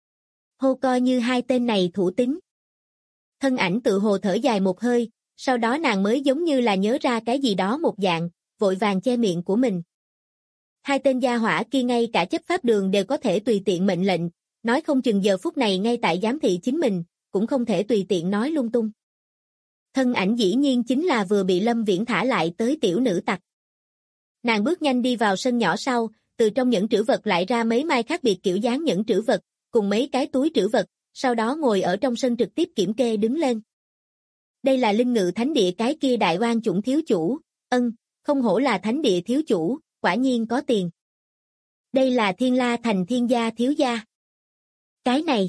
Hô coi như hai tên này thủ tín. Thân ảnh tự hồ thở dài một hơi, sau đó nàng mới giống như là nhớ ra cái gì đó một dạng, vội vàng che miệng của mình. Hai tên gia hỏa kia ngay cả chấp pháp đường đều có thể tùy tiện mệnh lệnh, nói không chừng giờ phút này ngay tại giám thị chính mình, cũng không thể tùy tiện nói lung tung. Thân ảnh dĩ nhiên chính là vừa bị Lâm Viễn thả lại tới tiểu nữ tặc. Nàng bước nhanh đi vào sân nhỏ sau, từ trong nhẫn trữ vật lại ra mấy mai khác biệt kiểu dáng nhẫn trữ vật, cùng mấy cái túi trữ vật, sau đó ngồi ở trong sân trực tiếp kiểm kê đứng lên. Đây là linh ngự thánh địa cái kia đại oan chủng thiếu chủ, không hổ là thánh địa thiếu chủ, quả nhiên có tiền. Đây là Thiên La Thành Thiên gia thiếu gia. Cái này.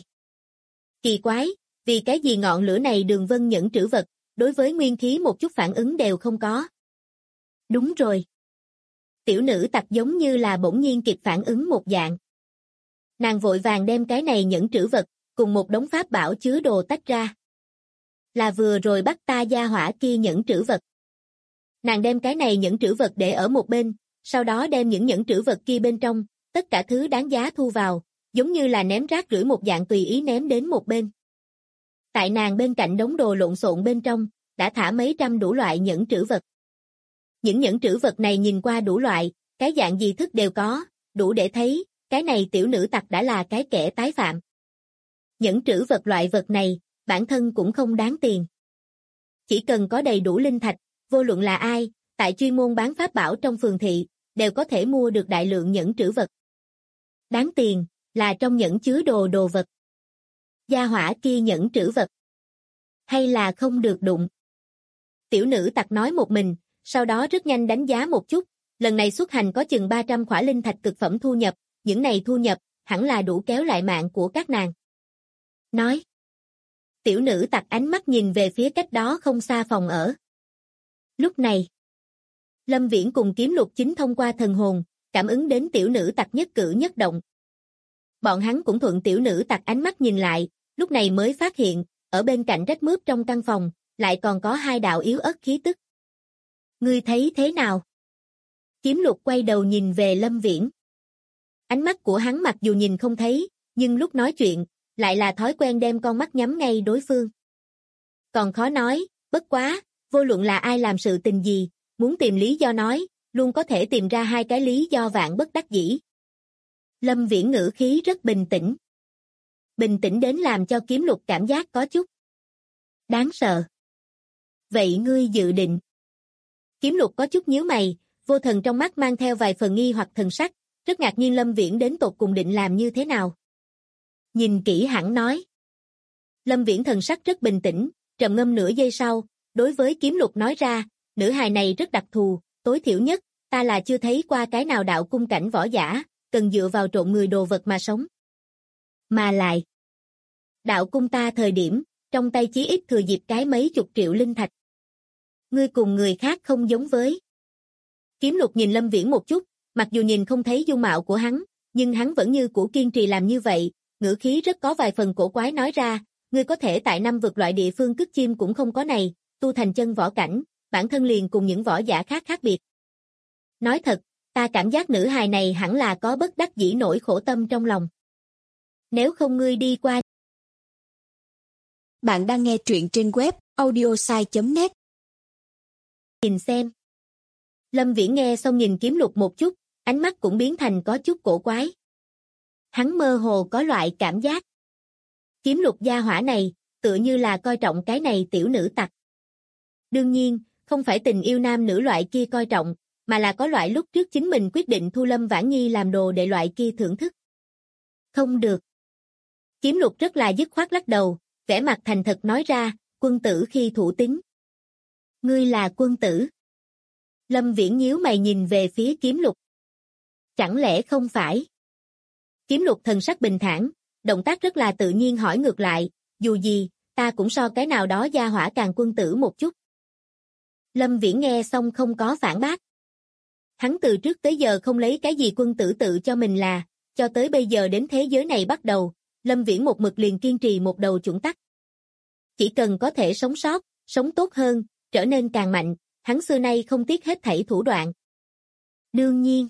Kỳ quái, vì cái gì ngọn lửa này Đường Vân nhẫn trữ vật, đối với nguyên khí một chút phản ứng đều không có. Đúng rồi. Tiểu nữ tặc giống như là bỗng nhiên kịp phản ứng một dạng. Nàng vội vàng đem cái này nhẫn trữ vật, cùng một đống pháp bảo chứa đồ tách ra. Là vừa rồi bắt ta gia hỏa kia nhẫn trữ vật. Nàng đem cái này nhẫn trữ vật để ở một bên, sau đó đem những nhẫn trữ vật kia bên trong, tất cả thứ đáng giá thu vào, giống như là ném rác rưởi một dạng tùy ý ném đến một bên. Tại nàng bên cạnh đống đồ lộn xộn bên trong, đã thả mấy trăm đủ loại nhẫn trữ vật. Những nhẫn trữ vật này nhìn qua đủ loại, cái dạng gì thức đều có, đủ để thấy, cái này tiểu nữ tặc đã là cái kẻ tái phạm. Nhẫn trữ vật loại vật này, bản thân cũng không đáng tiền. Chỉ cần có đầy đủ linh thạch, vô luận là ai, tại chuyên môn bán pháp bảo trong phường thị, đều có thể mua được đại lượng nhẫn trữ vật. Đáng tiền, là trong nhẫn chứa đồ vật. Gia hỏa kia nhẫn trữ vật. Hay là không được đụng. Tiểu nữ tặc nói một mình, sau đó rất nhanh đánh giá một chút, lần này xuất hành có chừng 300 khỏa linh thạch cực phẩm thu nhập, những này thu nhập, hẳn là đủ kéo lại mạng của các nàng. Nói. Tiểu nữ tặc ánh mắt nhìn về phía cách đó không xa phòng ở. Lúc này, Lâm Viễn cùng Kiếm Lục chính thông qua thần hồn, cảm ứng đến tiểu nữ tặc nhất cử nhất động. Bọn hắn cũng thuận tiểu nữ tặc ánh mắt nhìn lại, lúc này mới phát hiện, ở bên cạnh rách mướp trong căn phòng, lại còn có hai đạo yếu ớt khí tức. Ngươi thấy thế nào? Kiếm Lục quay đầu nhìn về Lâm Viễn. Ánh mắt của hắn mặc dù nhìn không thấy, nhưng lúc nói chuyện, lại là thói quen đem con mắt nhắm ngay đối phương. Còn khó nói, bất quá, vô luận là ai làm sự tình gì, muốn tìm lý do nói, luôn có thể tìm ra hai cái lý do vạn bất đắc dĩ. Lâm Viễn ngữ khí rất bình tĩnh. Bình tĩnh đến làm cho Kiếm Lục cảm giác có chút đáng sợ. Vậy ngươi dự định? Kiếm Lục có chút nhíu mày, vô thần trong mắt mang theo vài phần nghi hoặc thần sắc, rất ngạc nhiên Lâm Viễn đến tột cùng định làm như thế nào. Nhìn kỹ hẳn nói. Lâm Viễn thần sắc rất bình tĩnh, trầm ngâm nửa giây sau, đối với Kiếm Lục nói ra, nữ hài này rất đặc thù, tối thiểu nhất, ta là chưa thấy qua cái nào đạo cung cảnh võ giả, cần dựa vào trộn người đồ vật mà sống. Mà lại, đạo cung ta thời điểm, trong tay chí ít thừa dịp cái mấy chục triệu linh thạch. Ngươi cùng người khác không giống với. Kiếm Lục nhìn Lâm Viễn một chút, mặc dù nhìn không thấy dung mạo của hắn, nhưng hắn vẫn như cũ kiên trì làm như vậy, ngữ khí rất có vài phần cổ quái nói ra, ngươi có thể tại năm vực loại địa phương cất chim cũng không có này, tu thành chân võ cảnh, bản thân liền cùng những võ giả khác khác biệt. Nói thật, ta cảm giác nữ hài này hẳn là có bất đắc dĩ nỗi khổ tâm trong lòng. Nếu không ngươi đi qua. Bạn đang nghe truyện trên web audiosai.net. Nhìn xem. Lâm Viễn nghe xong nhìn Kiếm Lục một chút, ánh mắt cũng biến thành có chút cổ quái. Hắn mơ hồ có loại cảm giác. Kiếm Lục gia hỏa này, tựa như là coi trọng cái này tiểu nữ tặc. Đương nhiên, không phải tình yêu nam nữ loại kia coi trọng, mà là có loại lúc trước chính mình quyết định thu Lâm Vãn Nhi làm đồ để loại kia thưởng thức. Không được. Kiếm Lục rất là dứt khoát lắc đầu, vẻ mặt thành thật nói ra, quân tử khi thủ tín. Ngươi là quân tử. Lâm Viễn nhíu mày nhìn về phía Kiếm Lục. Chẳng lẽ không phải? Kiếm Lục thần sắc bình thản, động tác rất là tự nhiên hỏi ngược lại, dù gì, ta cũng so cái nào đó gia hỏa càng quân tử một chút. Lâm Viễn nghe xong không có phản bác. Hắn từ trước tới giờ không lấy cái gì quân tử tự cho mình là, cho tới bây giờ đến thế giới này bắt đầu, Lâm Viễn một mực liền kiên trì một đầu chuẩn tắc. Chỉ cần có thể sống sót, sống tốt hơn, trở nên càng mạnh, hắn xưa nay không tiếc hết thảy thủ đoạn. Đương nhiên,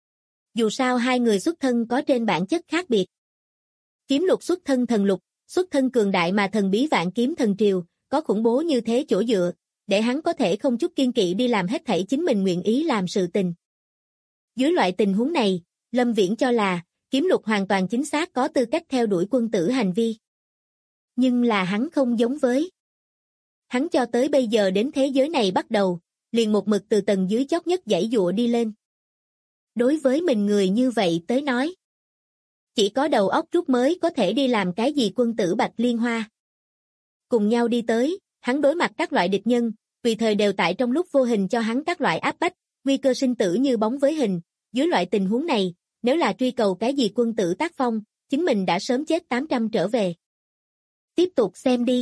dù sao hai người xuất thân có trên bản chất khác biệt. Kiếm Lục xuất thân thần lục, xuất thân cường đại mà thần bí vạn kiếm thần triều, có khủng bố như thế chỗ dựa, để hắn có thể không chút kiên kỵ đi làm hết thảy chính mình nguyện ý làm sự tình. Dưới loại tình huống này, Lâm Viễn cho là, Kiếm Lục hoàn toàn chính xác có tư cách theo đuổi quân tử hành vi. Nhưng là hắn không giống với. Hắn cho tới bây giờ đến thế giới này bắt đầu, liền một mực từ tầng dưới chót nhất giãy giụa đi lên. Đối với mình người như vậy tới nói, chỉ có đầu óc rút mới có thể đi làm cái gì quân tử Bạch Liên Hoa. Cùng nhau đi tới, hắn đối mặt các loại địch nhân, tùy thời đều tại trong lúc vô hình cho hắn các loại áp bách, nguy cơ sinh tử như bóng với hình. Dưới loại tình huống này, nếu là truy cầu cái gì quân tử tác phong, chính mình đã sớm chết 800 trở về. Tiếp tục xem đi.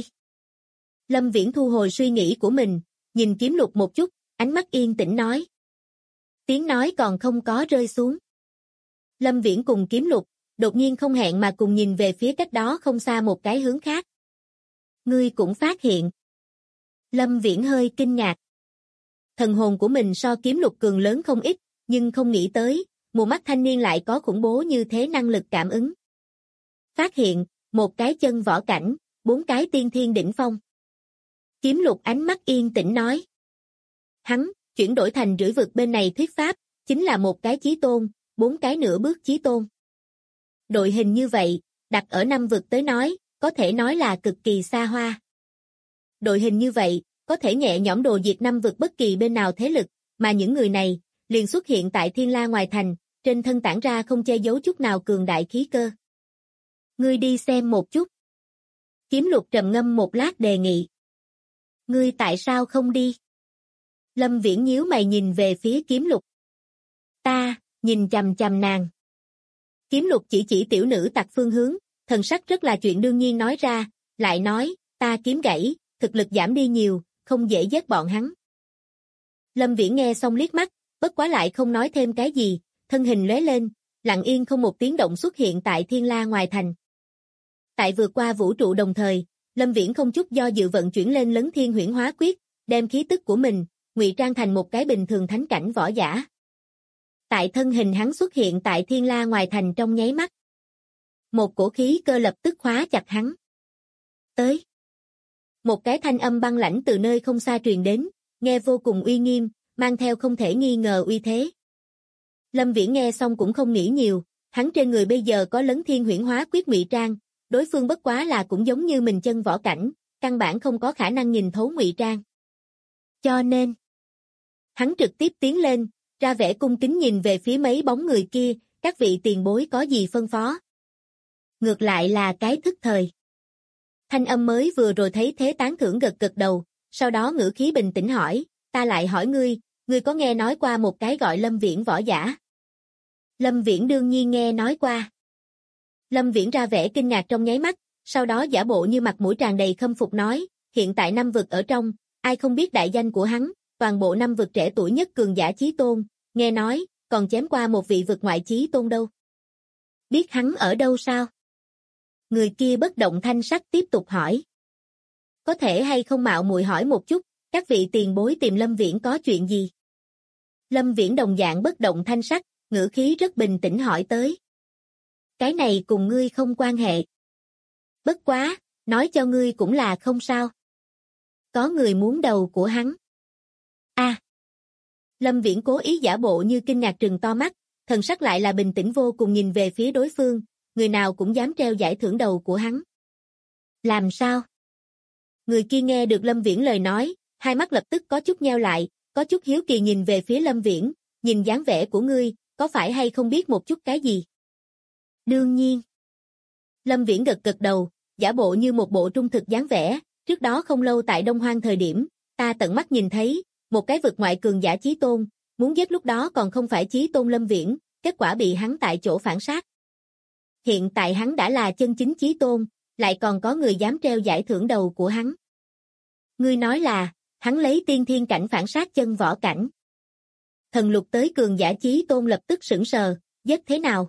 Lâm Viễn thu hồi suy nghĩ của mình, nhìn Kiếm Lục một chút, ánh mắt yên tĩnh nói. Tiếng nói còn không có rơi xuống. Lâm Viễn cùng Kiếm Lục, đột nhiên không hẹn mà cùng nhìn về phía cách đó không xa một cái hướng khác. Ngươi cũng phát hiện. Lâm Viễn hơi kinh ngạc. Thần hồn của mình so Kiếm Lục cường lớn không ít, nhưng không nghĩ tới, một mắt thanh niên lại có khủng bố như thế năng lực cảm ứng. Phát hiện, một cái chân võ cảnh, 4 cái tiên thiên đỉnh phong. Kiếm Lục ánh mắt yên tĩnh nói. Hắn, chuyển đổi thành rưỡi vực bên này thuyết pháp, chính là một cái chí tôn, 4 cái nửa bước chí tôn. Đội hình như vậy, đặt ở 5 vực tới nói, có thể nói là cực kỳ xa hoa. Đội hình như vậy, có thể nhẹ nhõm đồ diệt 5 vực bất kỳ bên nào thế lực, mà những người này, liền xuất hiện tại Thiên La ngoài thành, trên thân tản ra không che giấu chút nào cường đại khí cơ. Ngươi đi xem một chút. Kiếm Lục trầm ngâm một lát đề nghị. Ngươi tại sao không đi? Lâm Viễn nhíu mày nhìn về phía Kiếm Lục. Ta, nhìn chằm chằm nàng. Kiếm Lục chỉ tiểu nữ tặc phương hướng, thần sắc rất là chuyện đương nhiên nói ra, lại nói, ta kiếm gãy, thực lực giảm đi nhiều, không dễ giết bọn hắn. Lâm Viễn nghe xong liếc mắt, bất quá lại không nói thêm cái gì, thân hình lóe lên, lặng yên không một tiếng động xuất hiện tại Thiên La ngoài thành. Tại vượt qua vũ trụ đồng thời, Lâm Viễn không chút do dự vận chuyển lên Lấn Thiên Huyễn Hóa Quyết, đem khí tức của mình ngụy trang thành một cái bình thường thánh cảnh võ giả. Tại thân hình hắn xuất hiện tại Thiên La ngoài thành trong nháy mắt. Một cổ khí cơ lập tức khóa chặt hắn. Tới. Một cái thanh âm băng lãnh từ nơi không xa truyền đến, nghe vô cùng uy nghiêm, mang theo không thể nghi ngờ uy thế. Lâm Viễn nghe xong cũng không nghĩ nhiều, hắn trên người bây giờ có Lấn Thiên Huyễn Hóa Quyết ngụy trang, đối phương bất quá là cũng giống như mình chân võ cảnh, căn bản không có khả năng nhìn thấu ngụy trang. Cho nên, hắn trực tiếp tiến lên, ra vẻ cung kính nhìn về phía mấy bóng người kia, các vị tiền bối có gì phân phó. Ngược lại là cái thức thời. Thanh âm mới vừa rồi thấy thế tán thưởng gật gật đầu, sau đó ngữ khí bình tĩnh hỏi, ta lại hỏi ngươi có nghe nói qua một cái gọi Lâm Viễn võ giả? Lâm Viễn đương nhiên nghe nói qua. Lâm Viễn ra vẻ kinh ngạc trong nháy mắt, sau đó giả bộ như mặt mũi tràn đầy khâm phục nói, hiện tại năm vực ở trong, ai không biết đại danh của hắn, toàn bộ năm vực trẻ tuổi nhất cường giả chí tôn, nghe nói, còn chém qua một vị vực ngoại chí tôn đâu. Biết hắn ở đâu sao? Người kia bất động thanh sắc tiếp tục hỏi. Có thể hay không mạo muội hỏi một chút, các vị tiền bối tìm Lâm Viễn có chuyện gì? Lâm Viễn đồng dạng bất động thanh sắc, ngữ khí rất bình tĩnh hỏi tới. Cái này cùng ngươi không quan hệ. Bất quá, nói cho ngươi cũng là không sao. Có người muốn đầu của hắn. Lâm Viễn cố ý giả bộ như kinh ngạc trừng to mắt, thần sắc lại là bình tĩnh vô cùng nhìn về phía đối phương, người nào cũng dám treo giải thưởng đầu của hắn. Làm sao? Người kia nghe được Lâm Viễn lời nói, hai mắt lập tức có chút nheo lại, có chút hiếu kỳ nhìn về phía Lâm Viễn, nhìn dáng vẻ của ngươi, có phải hay không biết một chút cái gì? Đương nhiên. Lâm Viễn gật gật đầu, giả bộ như một bộ trung thực dáng vẻ, trước đó không lâu tại Đông Hoang thời điểm, ta tận mắt nhìn thấy, một cái vực ngoại cường giả chí tôn, muốn giết lúc đó còn không phải chí tôn Lâm Viễn, kết quả bị hắn tại chỗ phản sát. Hiện tại hắn đã là chân chính chí tôn, lại còn có người dám treo giải thưởng đầu của hắn. Ngươi nói là, hắn lấy tiên thiên cảnh phản sát chân võ cảnh. Thần lục tới cường giả chí tôn lập tức sững sờ, giết thế nào?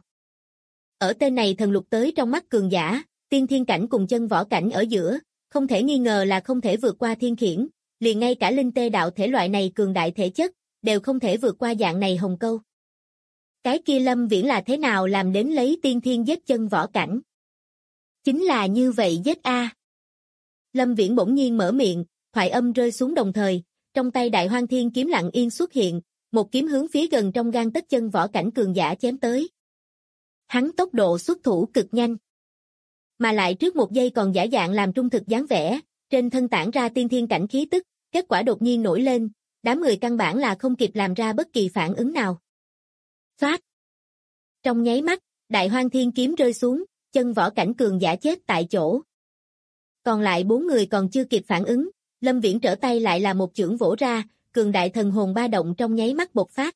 Ở tên này thần lục tới trong mắt cường giả, tiên thiên cảnh cùng chân võ cảnh ở giữa, không thể nghi ngờ là không thể vượt qua thiên khiển, liền ngay cả linh tê đạo thể loại này cường đại thể chất, đều không thể vượt qua dạng này hồng câu. Cái kia Lâm Viễn là thế nào làm đến lấy tiên thiên giết chân võ cảnh? Chính là như vậy giết a. Lâm Viễn bỗng nhiên mở miệng, thoại âm rơi xuống đồng thời, trong tay Đại Hoang Thiên kiếm lặng yên xuất hiện, một kiếm hướng phía gần trong gang tấc chân võ cảnh cường giả chém tới. Hắn tốc độ xuất thủ cực nhanh, mà lại trước một giây còn giả dạng làm trung thực dáng vẻ, trên thân tản ra tiên thiên cảnh khí tức, kết quả đột nhiên nổi lên, đám người căn bản là không kịp làm ra bất kỳ phản ứng nào. Phát. Trong nháy mắt, Đại Hoang Thiên kiếm rơi xuống, chân võ cảnh cường giả chết tại chỗ. Còn lại 4 người còn chưa kịp phản ứng, Lâm Viễn trở tay lại là một chưởng vỗ ra, cường đại thần hồn ba động trong nháy mắt bộc phát.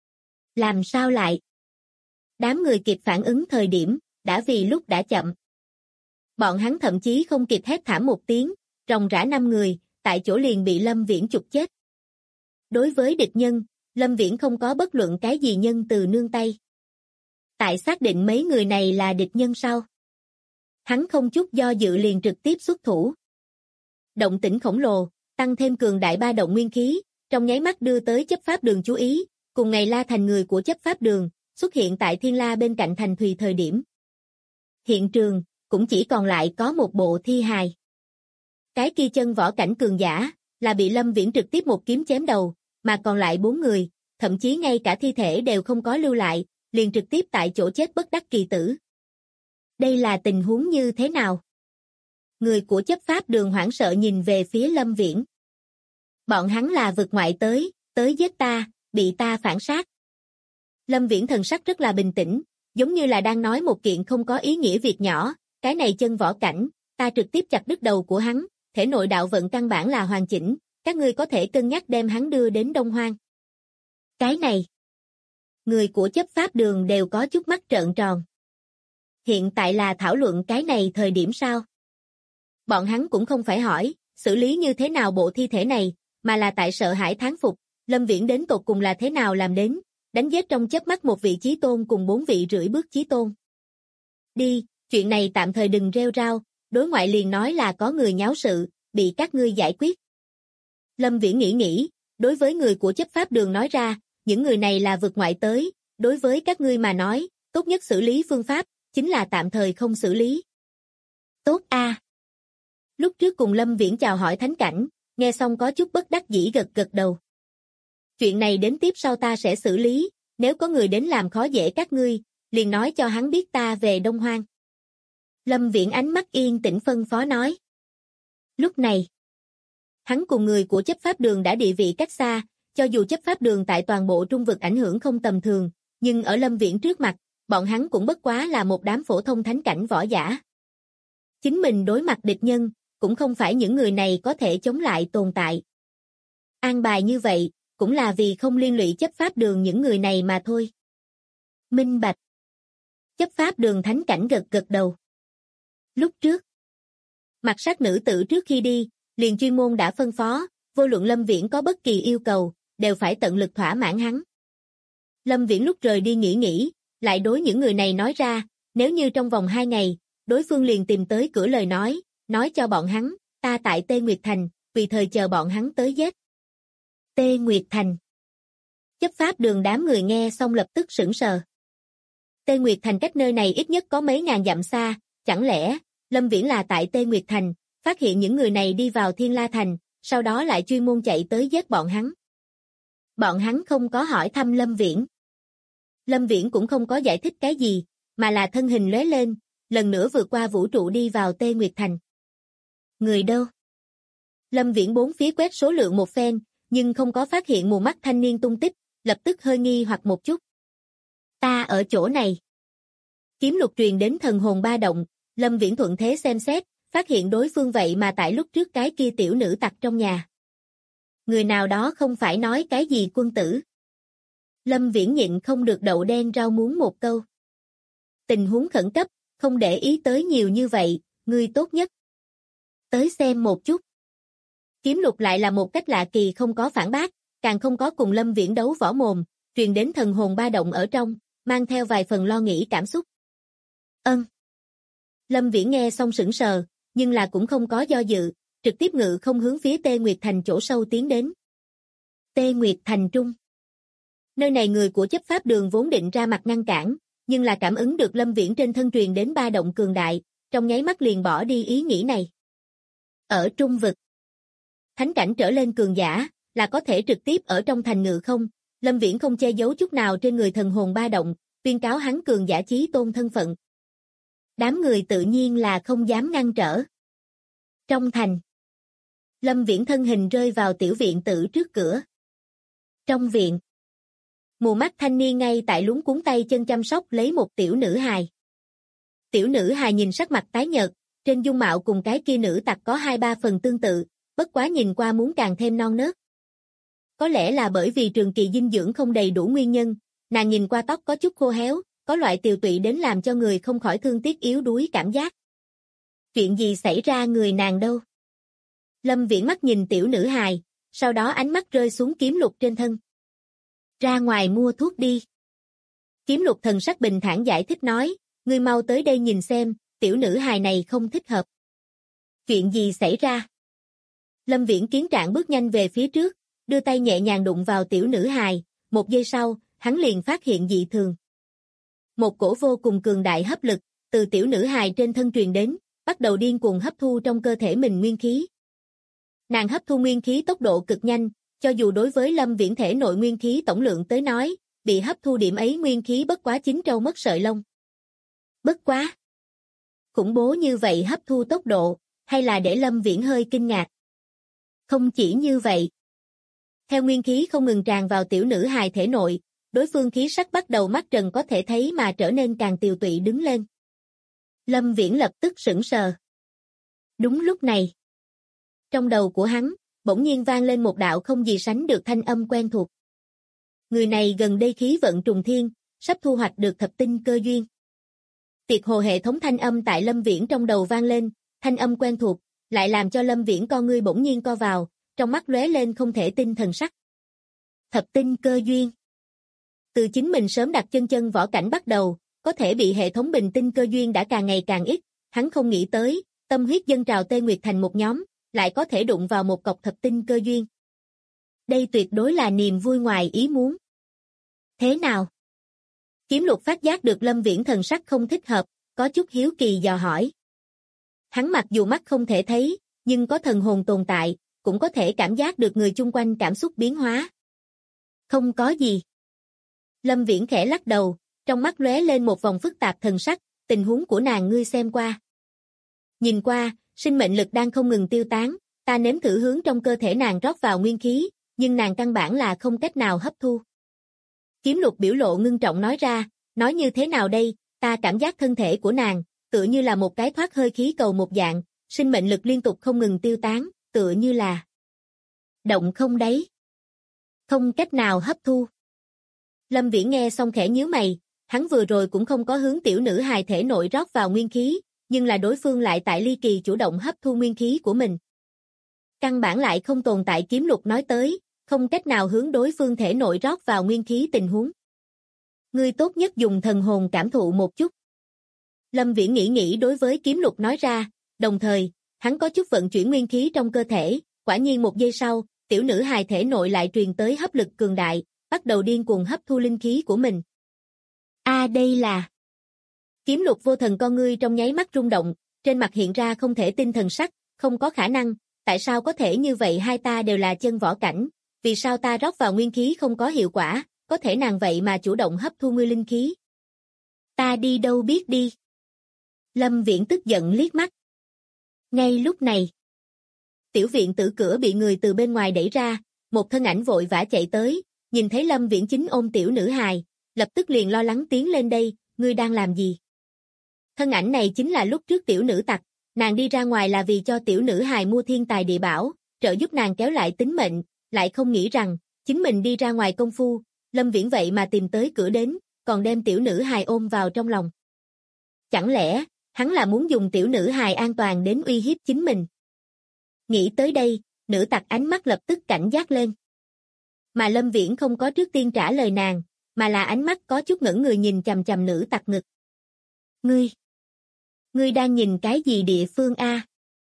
Làm sao lại? Đám người kịp phản ứng thời điểm, đã vì lúc đã chậm. Bọn hắn thậm chí không kịp hét thảm một tiếng, ròng rã 5 người, tại chỗ liền bị Lâm Viễn chụp chết. Đối với địch nhân, Lâm Viễn không có bất luận cái gì nhân từ nương tay. Tại xác định mấy người này là địch nhân sau, hắn không chút do dự liền trực tiếp xuất thủ. Động tĩnh khổng lồ, tăng thêm cường đại ba động nguyên khí, trong nháy mắt đưa tới chấp pháp đường chú ý, cùng ngày La Thành người của chấp pháp đường, xuất hiện tại Thiên La bên cạnh thành Thùy thời điểm. Hiện trường, cũng chỉ còn lại có một bộ thi hài. Cái kia chân võ cảnh cường giả, là bị Lâm Viễn trực tiếp một kiếm chém đầu, mà còn lại 4 người, thậm chí ngay cả thi thể đều không có lưu lại, liền trực tiếp tại chỗ chết bất đắc kỳ tử. Đây là tình huống như thế nào? Người của chấp pháp đường hoảng sợ nhìn về phía Lâm Viễn. Bọn hắn là vực ngoại tới giết ta, bị ta phản sát. Lâm Viễn thần sắc rất là bình tĩnh, giống như là đang nói một kiện không có ý nghĩa việc nhỏ, cái này chân võ cảnh, ta trực tiếp chặt đứt đầu của hắn, thể nội đạo vận căn bản là hoàn chỉnh, các ngươi có thể cân nhắc đem hắn đưa đến Đông Hoang. Cái này, người của chấp pháp đường đều có chút mắt trợn tròn. Hiện tại là thảo luận cái này thời điểm sao? Bọn hắn cũng không phải hỏi, xử lý như thế nào bộ thi thể này, mà là tại sợ hãi thán phục, Lâm Viễn đến tột cùng là thế nào làm đến, đánh giết trong chớp mắt một vị chí tôn cùng 4 vị rưỡi bước chí tôn. Đi, chuyện này tạm thời đừng rêu rao, đối ngoại liền nói là có người nháo sự, bị các ngươi giải quyết. Lâm Viễn nghĩ, đối với người của chấp pháp đường nói ra, những người này là vực ngoại tới, đối với các ngươi mà nói, tốt nhất xử lý phương pháp, chính là tạm thời không xử lý. Tốt a. Lúc trước cùng Lâm Viễn chào hỏi thánh cảnh, nghe xong có chút bất đắc dĩ gật gật đầu. Chuyện này đến tiếp sau ta sẽ xử lý, nếu có người đến làm khó dễ các ngươi, liền nói cho hắn biết ta về Đông Hoang. Lâm Viễn ánh mắt yên tĩnh phân phó nói. Lúc này, hắn cùng người của chấp pháp đường đã địa vị cách xa, cho dù chấp pháp đường tại toàn bộ trung vực ảnh hưởng không tầm thường, nhưng ở Lâm Viễn trước mặt, bọn hắn cũng bất quá là một đám phổ thông thánh cảnh võ giả. Chính mình đối mặt địch nhân, cũng không phải những người này có thể chống lại tồn tại. An bài như vậy, cũng là vì không liên lụy chấp pháp đường những người này mà thôi. Minh bạch. Chấp pháp đường thánh cảnh gật gật đầu. Lúc trước, mặt sát nữ tử trước khi đi, liền chuyên môn đã phân phó, vô luận Lâm Viễn có bất kỳ yêu cầu, đều phải tận lực thỏa mãn hắn. Lâm Viễn lúc rời đi nghĩ, lại đối những người này nói ra, nếu như trong vòng 2 ngày, đối phương liền tìm tới cửa lời nói cho bọn hắn, ta tại Tê Nguyệt Thành, tùy thời chờ bọn hắn tới giết. Tê Nguyệt Thành. Chấp pháp đường đám người nghe xong lập tức sửng sờ. Tê Nguyệt Thành cách nơi này ít nhất có mấy ngàn dặm xa, chẳng lẽ, Lâm Viễn là tại Tê Nguyệt Thành, phát hiện những người này đi vào Thiên La Thành, sau đó lại chuyên môn chạy tới giết bọn hắn. Bọn hắn không có hỏi thăm Lâm Viễn. Lâm Viễn cũng không có giải thích cái gì, mà là thân hình lóe lên, lần nữa vượt qua vũ trụ đi vào Tê Nguyệt Thành. Người đâu? Lâm Viễn bốn phía quét số lượng một phen, nhưng không có phát hiện mù mắt thanh niên tung tích, lập tức hơi nghi hoặc một chút. Ta ở chỗ này. Kiếm lục truyền đến thần hồn ba động, Lâm Viễn thuận thế xem xét, phát hiện đối phương vậy mà tại lúc trước cái kia tiểu nữ tặc trong nhà. Người nào đó không phải nói cái gì quân tử. Lâm Viễn nhịn không được đậu đen rau muống một câu. Tình huống khẩn cấp, không để ý tới nhiều như vậy, ngươi tốt nhất. Tới xem một chút. Kiếm lục lại là một cách lạ kỳ không có phản bác, càng không có cùng Lâm Viễn đấu võ mồm, truyền đến thần hồn ba động ở trong, mang theo vài phần lo nghĩ cảm xúc. Lâm Viễn nghe xong sững sờ, nhưng là cũng không có do dự, trực tiếp ngự không hướng phía Tê Nguyệt Thành chỗ sâu tiến đến. Tê Nguyệt Thành trung. Nơi này người của chấp pháp đường vốn định ra mặt ngăn cản, nhưng là cảm ứng được Lâm Viễn trên thân truyền đến ba động cường đại, trong nháy mắt liền bỏ đi ý nghĩ này. Ở trung vực, thánh cảnh trở lên cường giả, là có thể trực tiếp ở trong thành ngự không, Lâm Viễn không che giấu chút nào trên người thần hồn ba động, tuyên cáo hắn cường giả chí tôn thân phận. Đám người tự nhiên là không dám ngăn trở. Trong thành, Lâm Viễn thân hình rơi vào tiểu viện tử trước cửa. Trong viện, mù mắt thanh niên ngay tại luống cuống tay chân chăm sóc lấy một tiểu nữ hài. Tiểu nữ hài nhìn sắc mặt tái nhợt, trên dung mạo cùng cái kia nữ tặc có 2-3 phần tương tự, bất quá nhìn qua muốn càng thêm non nớt. Có lẽ là bởi vì trường kỳ dinh dưỡng không đầy đủ nguyên nhân, nàng nhìn qua tóc có chút khô héo, có loại tiều tụy đến làm cho người không khỏi thương tiếc yếu đuối cảm giác. Chuyện gì xảy ra người nàng đâu? Lâm Viễn mắt nhìn tiểu nữ hài, sau đó ánh mắt rơi xuống kiếm lục trên thân. Ra ngoài mua thuốc đi. Kiếm lục thần sắc bình thản giải thích nói, ngươi mau tới đây nhìn xem, tiểu nữ hài này không thích hợp. Chuyện gì xảy ra? Lâm Viễn kiến trạng bước nhanh về phía trước, đưa tay nhẹ nhàng đụng vào tiểu nữ hài, một giây sau, hắn liền phát hiện dị thường. Một cổ vô cùng cường đại hấp lực, từ tiểu nữ hài trên thân truyền đến, bắt đầu điên cuồng hấp thu trong cơ thể mình nguyên khí. Nàng hấp thu nguyên khí tốc độ cực nhanh, cho dù đối với Lâm Viễn thể nội nguyên khí tổng lượng tới nói, bị hấp thu điểm ấy nguyên khí bất quá 9 trâu mất sợi lông. Bất quá. Khủng bố như vậy hấp thu tốc độ, hay là để Lâm Viễn hơi kinh ngạc. Không chỉ như vậy. Theo nguyên khí không ngừng tràn vào tiểu nữ hài thể nội, đối phương khí sắc bắt đầu mắt trần có thể thấy mà trở nên càng tiều tụy đứng lên. Lâm Viễn lập tức sững sờ. Đúng lúc này, trong đầu của hắn, bỗng nhiên vang lên một đạo không gì sánh được thanh âm quen thuộc. Người này gần đây khí vận trùng thiên, sắp thu hoạch được thập tinh cơ duyên. Tiệt hồ hệ thống thanh âm tại Lâm Viễn trong đầu vang lên, thanh âm quen thuộc, lại làm cho Lâm Viễn con ngươi bỗng nhiên co vào, trong mắt lóe lên không thể tin thần sắc. Thập tinh cơ duyên. Từ chính mình sớm đặt chân võ cảnh bắt đầu, có thể bị hệ thống bình tinh cơ duyên đã càng ngày càng ít, hắn không nghĩ tới, tâm huyết dâng trào Tê Nguyệt Thành một nhóm, lại có thể đụng vào một cọc thập tinh cơ duyên. Đây tuyệt đối là niềm vui ngoài ý muốn. Thế nào? Kiếm Lục phát giác được Lâm Viễn thần sắc không thích hợp, có chút hiếu kỳ dò hỏi. Hắn mặc dù mắt không thể thấy, nhưng có thần hồn tồn tại, cũng có thể cảm giác được người chung quanh cảm xúc biến hóa. Không có gì. Lâm Viễn khẽ lắc đầu, trong mắt lóe lên một vòng phức tạp thần sắc, tình huống của nàng ngươi xem qua. Nhìn qua, sinh mệnh lực đang không ngừng tiêu tán, ta nếm thử hướng trong cơ thể nàng rót vào nguyên khí, nhưng nàng căn bản là không cách nào hấp thu. Kiếm Lục biểu lộ ngưng trọng nói ra, nói như thế nào đây, ta cảm giác thân thể của nàng, tựa như là một cái thoát hơi khí cầu một dạng, sinh mệnh lực liên tục không ngừng tiêu tán, tựa như là động không đáy. Không cách nào hấp thu. Lâm Viễn nghe xong khẽ nhíu mày, hắn vừa rồi cũng không có hướng tiểu nữ hài thể nội rót vào nguyên khí, nhưng là đối phương lại tại ly kỳ chủ động hấp thu nguyên khí của mình. Căn bản lại không tồn tại Kiếm Lục nói tới, không cách nào hướng đối phương thể nội rót vào nguyên khí tình huống. Ngươi tốt nhất dùng thần hồn cảm thụ một chút. Lâm Viễn nghĩ đối với Kiếm Lục nói ra, đồng thời, hắn có chút vận chuyển nguyên khí trong cơ thể, quả nhiên một giây sau, tiểu nữ hài thể nội lại truyền tới hấp lực cường đại, bắt đầu điên cuồng hấp thu linh khí của mình. Đây là... Kiếm Lục vô thần con ngươi trong nháy mắt rung động, trên mặt hiện ra không thể tin thần sắc, không có khả năng, tại sao có thể như vậy hai ta đều là chân võ cảnh, vì sao ta rót vào nguyên khí không có hiệu quả, có thể nàng vậy mà chủ động hấp thu ngươi linh khí. Ta đi đâu biết đi. Lâm Viễn tức giận liếc mắt. Ngay lúc này, tiểu viện tử cửa bị người từ bên ngoài đẩy ra, một thân ảnh vội vã chạy tới, nhìn thấy Lâm Viễn chính ôm tiểu nữ hài, lập tức liền lo lắng tiến lên đây, ngươi đang làm gì? Thân ảnh này chính là lúc trước tiểu nữ tặc, nàng đi ra ngoài là vì cho tiểu nữ hài mua thiên tài địa bảo, trợ giúp nàng kéo lại tính mệnh, lại không nghĩ rằng, chính mình đi ra ngoài công phu, Lâm Viễn vậy mà tìm tới cửa đến, còn đem tiểu nữ hài ôm vào trong lòng. Chẳng lẽ, hắn là muốn dùng tiểu nữ hài an toàn đến uy hiếp chính mình? Nghĩ tới đây, nữ tặc ánh mắt lập tức cảnh giác lên. Mà Lâm Viễn không có trước tiên trả lời nàng, mà là ánh mắt có chút ngẩn người nhìn chằm chằm nữ tặc ngực. Ngươi đang nhìn cái gì địa phương a?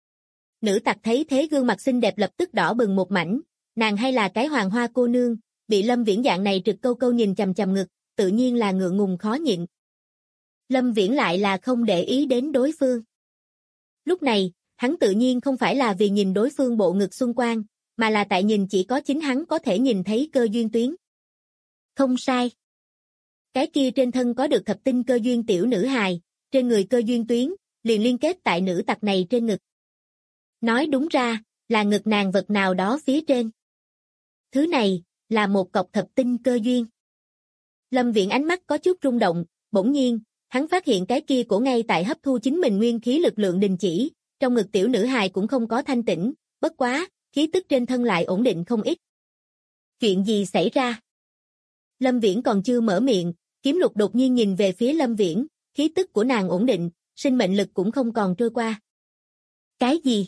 Nữ tặc thấy thế gương mặt xinh đẹp lập tức đỏ bừng một mảnh, nàng hay là cái hoàng hoa cô nương, bị Lâm Viễn dạng này trực câu câu nhìn chằm chằm ngực, tự nhiên là ngượng ngùng khó nhịn. Lâm Viễn lại là không để ý đến đối phương. Lúc này, hắn tự nhiên không phải là vì nhìn đối phương bộ ngực xung quanh, mà là tại nhìn chỉ có chính hắn có thể nhìn thấy cơ duyên tuyến. Không sai. Cái kia trên thân có được thập tinh cơ duyên tiểu nữ hài, trên người cơ duyên tuyến, liền liên kết tại nữ tặc này trên ngực. Nói đúng ra, là ngực nàng vật nào đó phía trên. Thứ này, là một cọc thập tinh cơ duyên. Lâm Viễn ánh mắt có chút rung động, bỗng nhiên, hắn phát hiện cái kia cổ ngay tại hấp thu chính mình nguyên khí lực lượng đình chỉ, trong ngực tiểu nữ hài cũng không có thanh tĩnh, bất quá, khí tức trên thân lại ổn định không ít. Chuyện gì xảy ra? Lâm Viễn còn chưa mở miệng, Kiếm Lục đột nhiên nhìn về phía Lâm Viễn, khí tức của nàng ổn định, sinh mệnh lực cũng không còn trôi qua. Cái gì?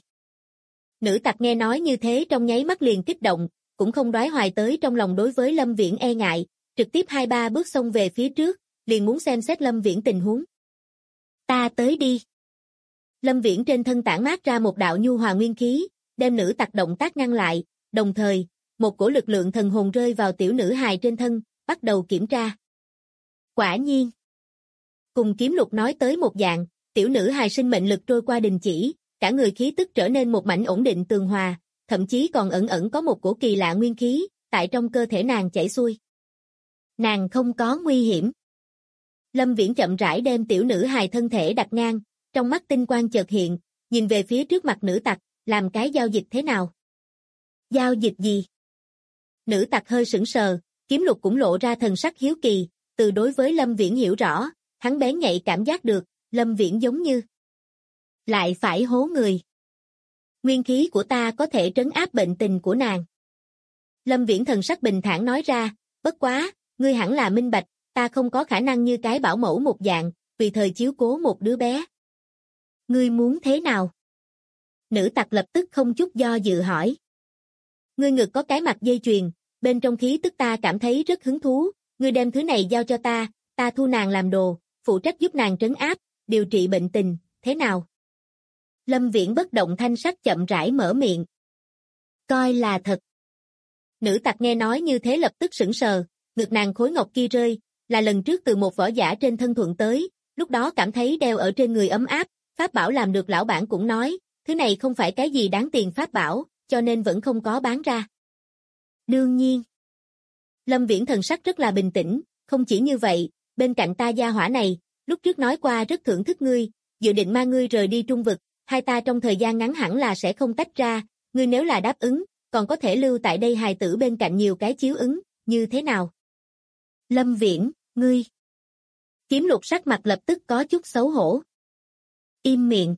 Nữ tặc nghe nói như thế trong nháy mắt liền kích động, cũng không đoái hoài tới trong lòng đối với Lâm Viễn e ngại, trực tiếp 2-3 bước xông về phía trước, liền muốn xem xét Lâm Viễn tình huống. Ta tới đi. Lâm Viễn trên thân tản mát ra một đạo nhu hòa nguyên khí, đem nữ tặc động tác ngăn lại, đồng thời, một cổ lực lượng thần hồn rơi vào tiểu nữ hài trên thân, bắt đầu kiểm tra. Quả nhiên. Cùng Kiếm Lục nói tới một dạng, tiểu nữ hài sinh mệnh lực trôi qua đình chỉ, cả người khí tức trở nên một mảnh ổn định tường hòa, thậm chí còn ẩn ẩn có một cổ kỳ lạ nguyên khí, tại trong cơ thể nàng chảy xuôi. Nàng không có nguy hiểm. Lâm Viễn chậm rãi đem tiểu nữ hài thân thể đặt ngang, trong mắt tinh quang chợt hiện, nhìn về phía trước mặt nữ tặc, làm cái giao dịch thế nào? Giao dịch gì? Nữ tặc hơi sững sờ, Kiếm Lục cũng lộ ra thần sắc hiếu kỳ, từ đối với Lâm Viễn hiểu rõ, hắn bén nhạy cảm giác được, Lâm Viễn giống như lại phải hố người. Nguyên khí của ta có thể trấn áp bệnh tình của nàng. Lâm Viễn thần sắc bình thản nói ra, bất quá, ngươi hẳn là minh bạch, ta không có khả năng như cái bảo mẫu một dạng, tùy thời chiếu cố một đứa bé. Ngươi muốn thế nào? Nữ tặc lập tức không chút do dự hỏi. Ngươi ngực có cái mặt dây chuyền, bên trong khí tức ta cảm thấy rất hứng thú, ngươi đem thứ này giao cho ta, ta thu nàng làm đồ, phụ trách giúp nàng trấn áp, điều trị bệnh tình, thế nào? Lâm Viễn bất động thanh sắc chậm rãi mở miệng. Coi là thật. Nữ tặc nghe nói như thế lập tức sững sờ, ngực nàng khối ngọc kia rơi, là lần trước từ một võ giả trên thân thuận tới, lúc đó cảm thấy đeo ở trên người ấm áp, pháp bảo làm được lão bản cũng nói, thứ này không phải cái gì đáng tiền pháp bảo, cho nên vẫn không có bán ra. Đương nhiên. Lâm Viễn thần sắc rất là bình tĩnh, không chỉ như vậy, bên cạnh ta gia hỏa này, lúc trước nói qua rất thưởng thức ngươi, dự định mang ngươi rời đi trung vực, hai ta trong thời gian ngắn hẳn là sẽ không tách ra, ngươi nếu là đáp ứng, còn có thể lưu tại đây hài tử bên cạnh nhiều cái chiếu ứng, như thế nào? Lâm Viễn, ngươi. Kiếm Lục sắc mặt lập tức có chút xấu hổ. Im miệng.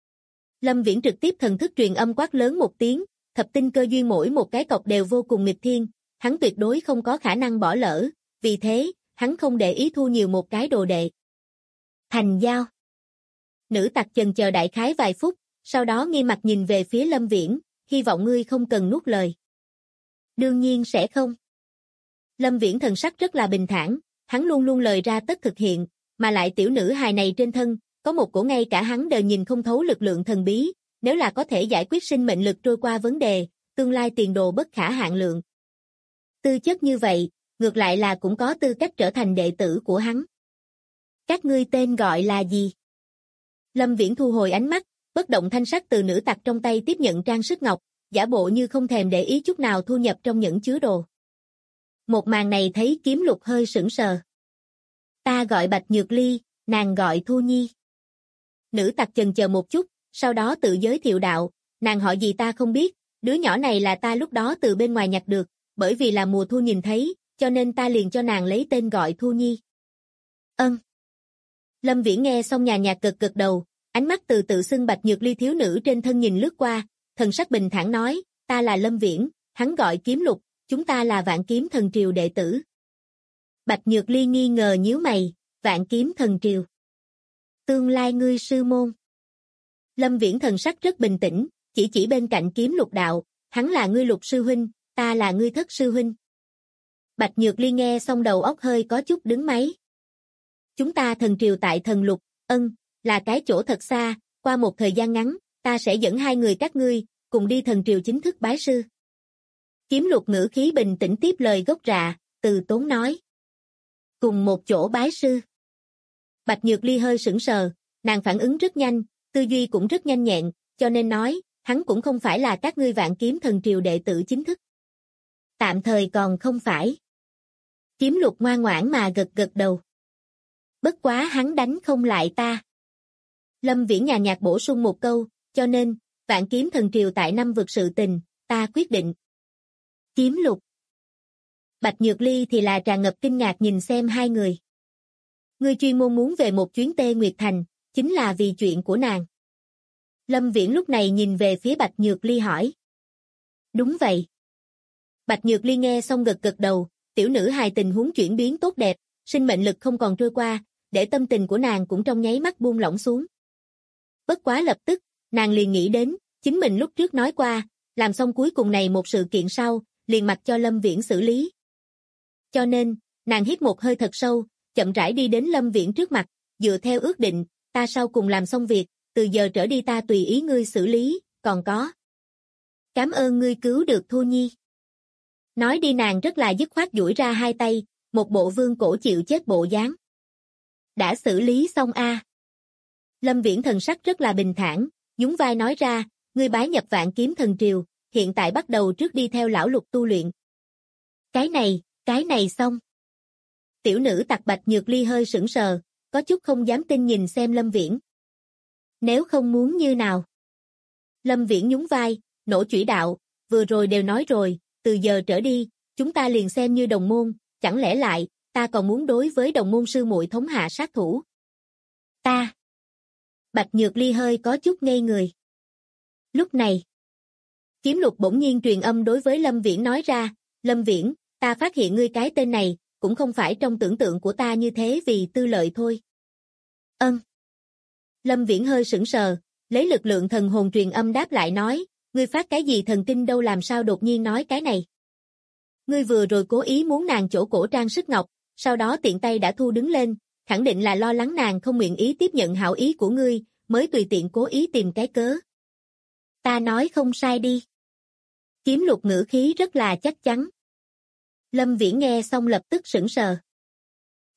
Lâm Viễn trực tiếp thần thức truyền âm quát lớn một tiếng, thập tinh cơ duyên mỗi một cái cọc đều vô cùng nghịch thiên, hắn tuyệt đối không có khả năng bỏ lỡ, vì thế, hắn không để ý thu nhiều một cái đồ đệ. Thành giao. Nữ tặc chần chờ đại khái vài phút, sau đó nghi mặt nhìn về phía Lâm Viễn, hy vọng ngươi không cần nuốt lời. Đương nhiên sẽ không. Lâm Viễn thần sắc rất là bình thản, hắn luôn luôn lời ra tất thực hiện, mà lại tiểu nữ hài này trên thân, có một cổ ngay cả hắn đều nhìn không thấu lực lượng thần bí, nếu là có thể giải quyết sinh mệnh lực trôi qua vấn đề, tương lai tiền đồ bất khả hạn lượng. Tư chất như vậy, ngược lại là cũng có tư cách trở thành đệ tử của hắn. Các ngươi tên gọi là gì? Lâm Viễn thu hồi ánh mắt, bất động thanh sắc từ nữ tặc trong tay tiếp nhận trang sức ngọc, giả bộ như không thèm để ý chút nào thu nhập trong nhẫn chứa đồ. Một màn này thấy Kiếm Lục hơi sững sờ. Ta gọi Bạch Nhược Ly, nàng gọi Thu Nhi. Nữ tặc chần chờ một chút, sau đó tự giới thiệu đạo, nàng họ gì ta không biết, đứa nhỏ này là ta lúc đó từ bên ngoài nhặt được, bởi vì là mùa thu nhìn thấy, cho nên ta liền cho nàng lấy tên gọi Thu Nhi. Ân. Lâm Viễn nghe xong nhàn nhạt cực cực đầu, ánh mắt từ tự xưng Bạch Nhược Ly thiếu nữ trên thân nhìn lướt qua, thần sắc bình thản nói, ta là Lâm Viễn, hắn gọi Kiếm Lục, chúng ta là Vạn Kiếm Thần Triều đệ tử. Bạch Nhược Ly nghi ngờ nhíu mày, Vạn Kiếm Thần Triều. Tương lai ngươi sư môn. Lâm Viễn thần sắc rất bình tĩnh, chỉ bên cạnh Kiếm Lục đạo, hắn là ngươi Lục sư huynh, ta là ngươi Thất sư huynh. Bạch Nhược Ly nghe xong đầu óc hơi có chút đứng máy. Chúng ta thần triều tại thần Lục, là cái chỗ thật xa, qua một thời gian ngắn, ta sẽ dẫn hai người các ngươi, cùng đi thần triều chính thức bái sư. Kiếm Lục ngữ khí bình tĩnh tiếp lời gốc rạ, từ tốn nói. Cùng một chỗ bái sư. Bạch Nhược Ly hơi sững sờ, nàng phản ứng rất nhanh, tư duy cũng rất nhanh nhẹn, cho nên nói, hắn cũng không phải là các ngươi Vạn Kiếm Thần Triều đệ tử chính thức. Tạm thời còn không phải. Kiếm Lục ngoan ngoãn mà gật gật đầu. Bất quá hắn đánh không lại ta. Lâm Viễn nhàn nhạt bổ sung một câu, cho nên, Vạn Kiếm Thần Triều tại năm vực sự tình, ta quyết định. Kiếm Lục. Bạch Nhược Ly thì là tràn ngập kinh ngạc nhìn xem hai người. Ngươi chuyên môn muốn về một chuyến Tê Nguyệt Thành, chính là vì chuyện của nàng. Lâm Viễn lúc này nhìn về phía Bạch Nhược Ly hỏi. Đúng vậy. Bạch Nhược Ly nghe xong gật gật đầu, tiểu nữ hài tình huống chuyển biến tốt đẹp, sinh mệnh lực không còn trôi qua, để tâm tình của nàng cũng trong nháy mắt buông lỏng xuống. Bất quá lập tức, nàng liền nghĩ đến, chính mình lúc trước nói qua, làm xong cuối cùng này một sự kiện sau, liền mặc cho Lâm Viễn xử lý. Cho nên, nàng hít một hơi thật sâu, chậm rãi đi đến Lâm Viễn trước mặt, dựa theo ước định, ta sau cùng làm xong việc, từ giờ trở đi ta tùy ý ngươi xử lý, còn có. Cảm ơn ngươi cứu được Thu Nhi. Nói đi nàng rất là dứt khoát duỗi ra hai tay, một bộ vương cổ chịu chết bộ dáng. Đã xử lý xong a. Lâm Viễn thần sắc rất là bình thản, nhún vai nói ra, ngươi bái nhập Vạn Kiếm Thần Triều, hiện tại bắt đầu trước đi theo lão Lục tu luyện. Cái này xong. Tiểu nữ tặc Bạch Nhược Ly hơi sững sờ, có chút không dám tin nhìn xem Lâm Viễn. Nếu không muốn như nào? Lâm Viễn nhún vai, nổ chủy đạo, vừa rồi đều nói rồi, từ giờ trở đi, chúng ta liền xem như đồng môn, chẳng lẽ lại, ta còn muốn đối với đồng môn sư muội thống hạ sát thủ. Ta. Bạch Nhược Ly hơi có chút ngây người. Lúc này, Kiếm Lục bỗng nhiên truyền âm đối với Lâm Viễn nói ra, Lâm Viễn, ta phát hiện ngươi cái tên này, cũng không phải trong tưởng tượng của ta như thế vì tư lợi thôi. Lâm Viễn hơi sững sờ, lấy lực lượng thần hồn truyền âm đáp lại nói, ngươi phát cái gì thần kinh đâu làm sao đột nhiên nói cái này. Ngươi vừa rồi cố ý muốn nàng chỗ cổ trang sức ngọc, sau đó tiện tay đã thu đứng lên, khẳng định là lo lắng nàng không nguyện ý tiếp nhận hảo ý của ngươi, mới tùy tiện cố ý tìm cái cớ. Ta nói không sai đi. Kiếm Lục ngữ khí rất là chắc chắn. Lâm Viễn nghe xong lập tức sững sờ.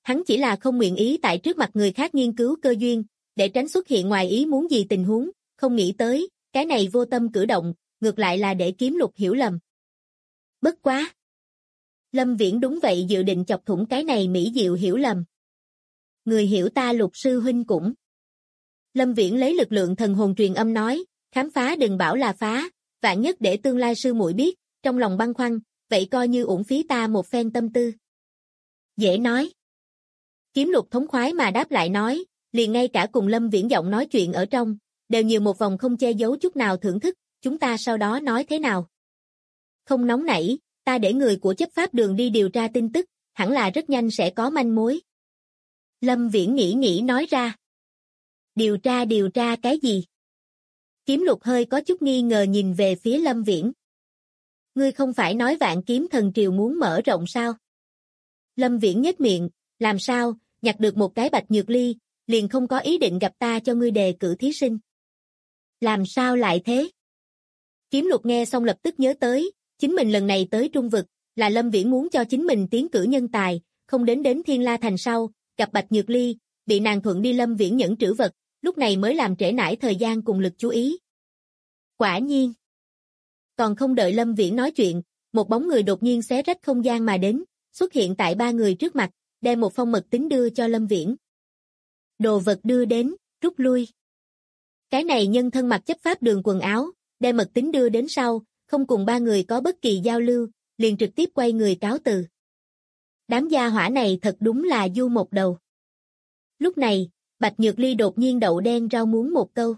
Hắn chỉ là không nguyện ý tại trước mặt người khác nghiên cứu cơ duyên, để tránh xuất hiện ngoài ý muốn gì tình huống, không nghĩ tới, cái này vô tâm cử động, ngược lại là để Kiếm Lục hiểu lầm. Bất quá. Lâm Viễn đúng vậy dự định chọc thủng cái này mỹ diệu hiểu lầm. Người hiểu ta Lục sư huynh cũng. Lâm Viễn lấy lực lượng thần hồn truyền âm nói, khám phá đừng bảo là phá, vạn nhất để tương lai sư muội biết, trong lòng băn khoăn, vậy coi như uổng phí ta một phen tâm tư. Dễ nói. Kiếm Lục thống khoái mà đáp lại nói, liền ngay cả cùng Lâm Viễn giọng nói chuyện ở trong, đều nhiều một vòng không che giấu chút nào thưởng thức, chúng ta sau đó nói thế nào. Không nóng nảy, ta để người của chấp pháp đường đi điều tra tin tức, hẳn là rất nhanh sẽ có manh mối. Lâm Viễn nghĩ nói ra. Điều tra cái gì? Kiếm Lục hơi có chút nghi ngờ nhìn về phía Lâm Viễn. Ngươi không phải nói Vạn Kiếm Thần Triều muốn mở rộng sao? Lâm Viễn nhếch miệng, làm sao, nhặt được một cái Bạch Nhược Ly, liền không có ý định gặp ta cho ngươi đề cử thí sinh. Làm sao lại thế? Kiếm Lục nghe xong lập tức nhớ tới, chính mình lần này tới Trung Vực, là Lâm Viễn muốn cho chính mình tiến cử nhân tài, không đến Thiên La Thành sau, gặp Bạch Nhược Ly, bị nàng thuận đi Lâm Viễn nhẫn trữ vật, lúc này mới làm trễ nải thời gian cùng lực chú ý. Quả nhiên. Còn không đợi Lâm Viễn nói chuyện, một bóng người đột nhiên xé rách không gian mà đến, xuất hiện tại ba người trước mặt, đem một phong mật tín đưa cho Lâm Viễn. Đồ vật đưa đến, rút lui. Cái này nhân thân mặc chấp pháp đường quần áo, đem mật tín đưa đến sau, không cùng ba người có bất kỳ giao lưu, liền trực tiếp quay người cáo từ. Đám gia hỏa này thật đúng là du một đầu. Lúc này, Bạch Nhược Ly đột nhiên đậu đen rau muống một câu.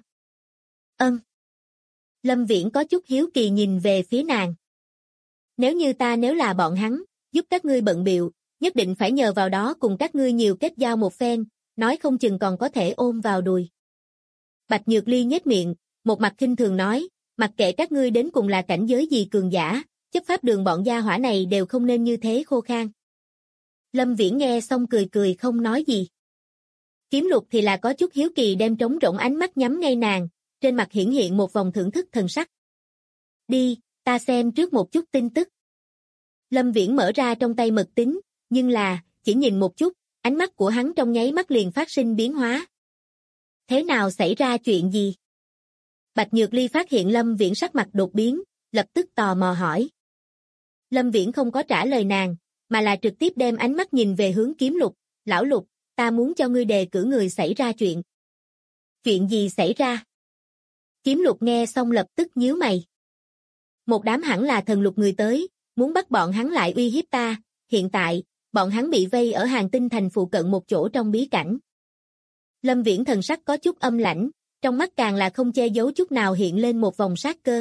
Lâm Viễn có chút hiếu kỳ nhìn về phía nàng. Nếu là bọn hắn, giúp các ngươi bận bịu, nhất định phải nhờ vào đó cùng các ngươi nhiều kết giao một phen, nói không chừng còn có thể ôm vào đùi. Bạch Nhược Ly nhếch miệng, một mặt khinh thường nói, mặc kệ các ngươi đến cùng là cảnh giới gì cường giả, chấp pháp đường bọn gia hỏa này đều không nên như thế khô khan. Lâm Viễn nghe xong cười không nói gì. Kiếm Lục thì là có chút hiếu kỳ đem trống rỗng ánh mắt nhắm ngay nàng, trên mặt hiển hiện một vòng thưởng thức thần sắc. Đi, ta xem trước một chút tin tức. Lâm Viễn mở ra trong tay mật tín, nhưng là, chỉ nhìn một chút, ánh mắt của hắn trong nháy mắt liền phát sinh biến hóa. Thế nào xảy ra chuyện gì? Bạch Nhược Ly phát hiện Lâm Viễn sắc mặt đột biến, lập tức tò mò hỏi. Lâm Viễn không có trả lời nàng, mà là trực tiếp đem ánh mắt nhìn về hướng Kiếm Lục, lão Lục, ta muốn cho ngươi đề cử người xảy ra chuyện. Chuyện gì xảy ra? Kiếm Lục nghe xong lập tức nhíu mày. Một đám hẳn là thần lục người tới, muốn bắt bọn hắn lại uy hiếp ta, hiện tại, bọn hắn bị vây ở Hàng Tinh Thành phụ cận một chỗ trong bí cảnh. Lâm Viễn thần sắc có chút âm lãnh, trong mắt càng là không che giấu chút nào hiện lên một vòng sát cơ.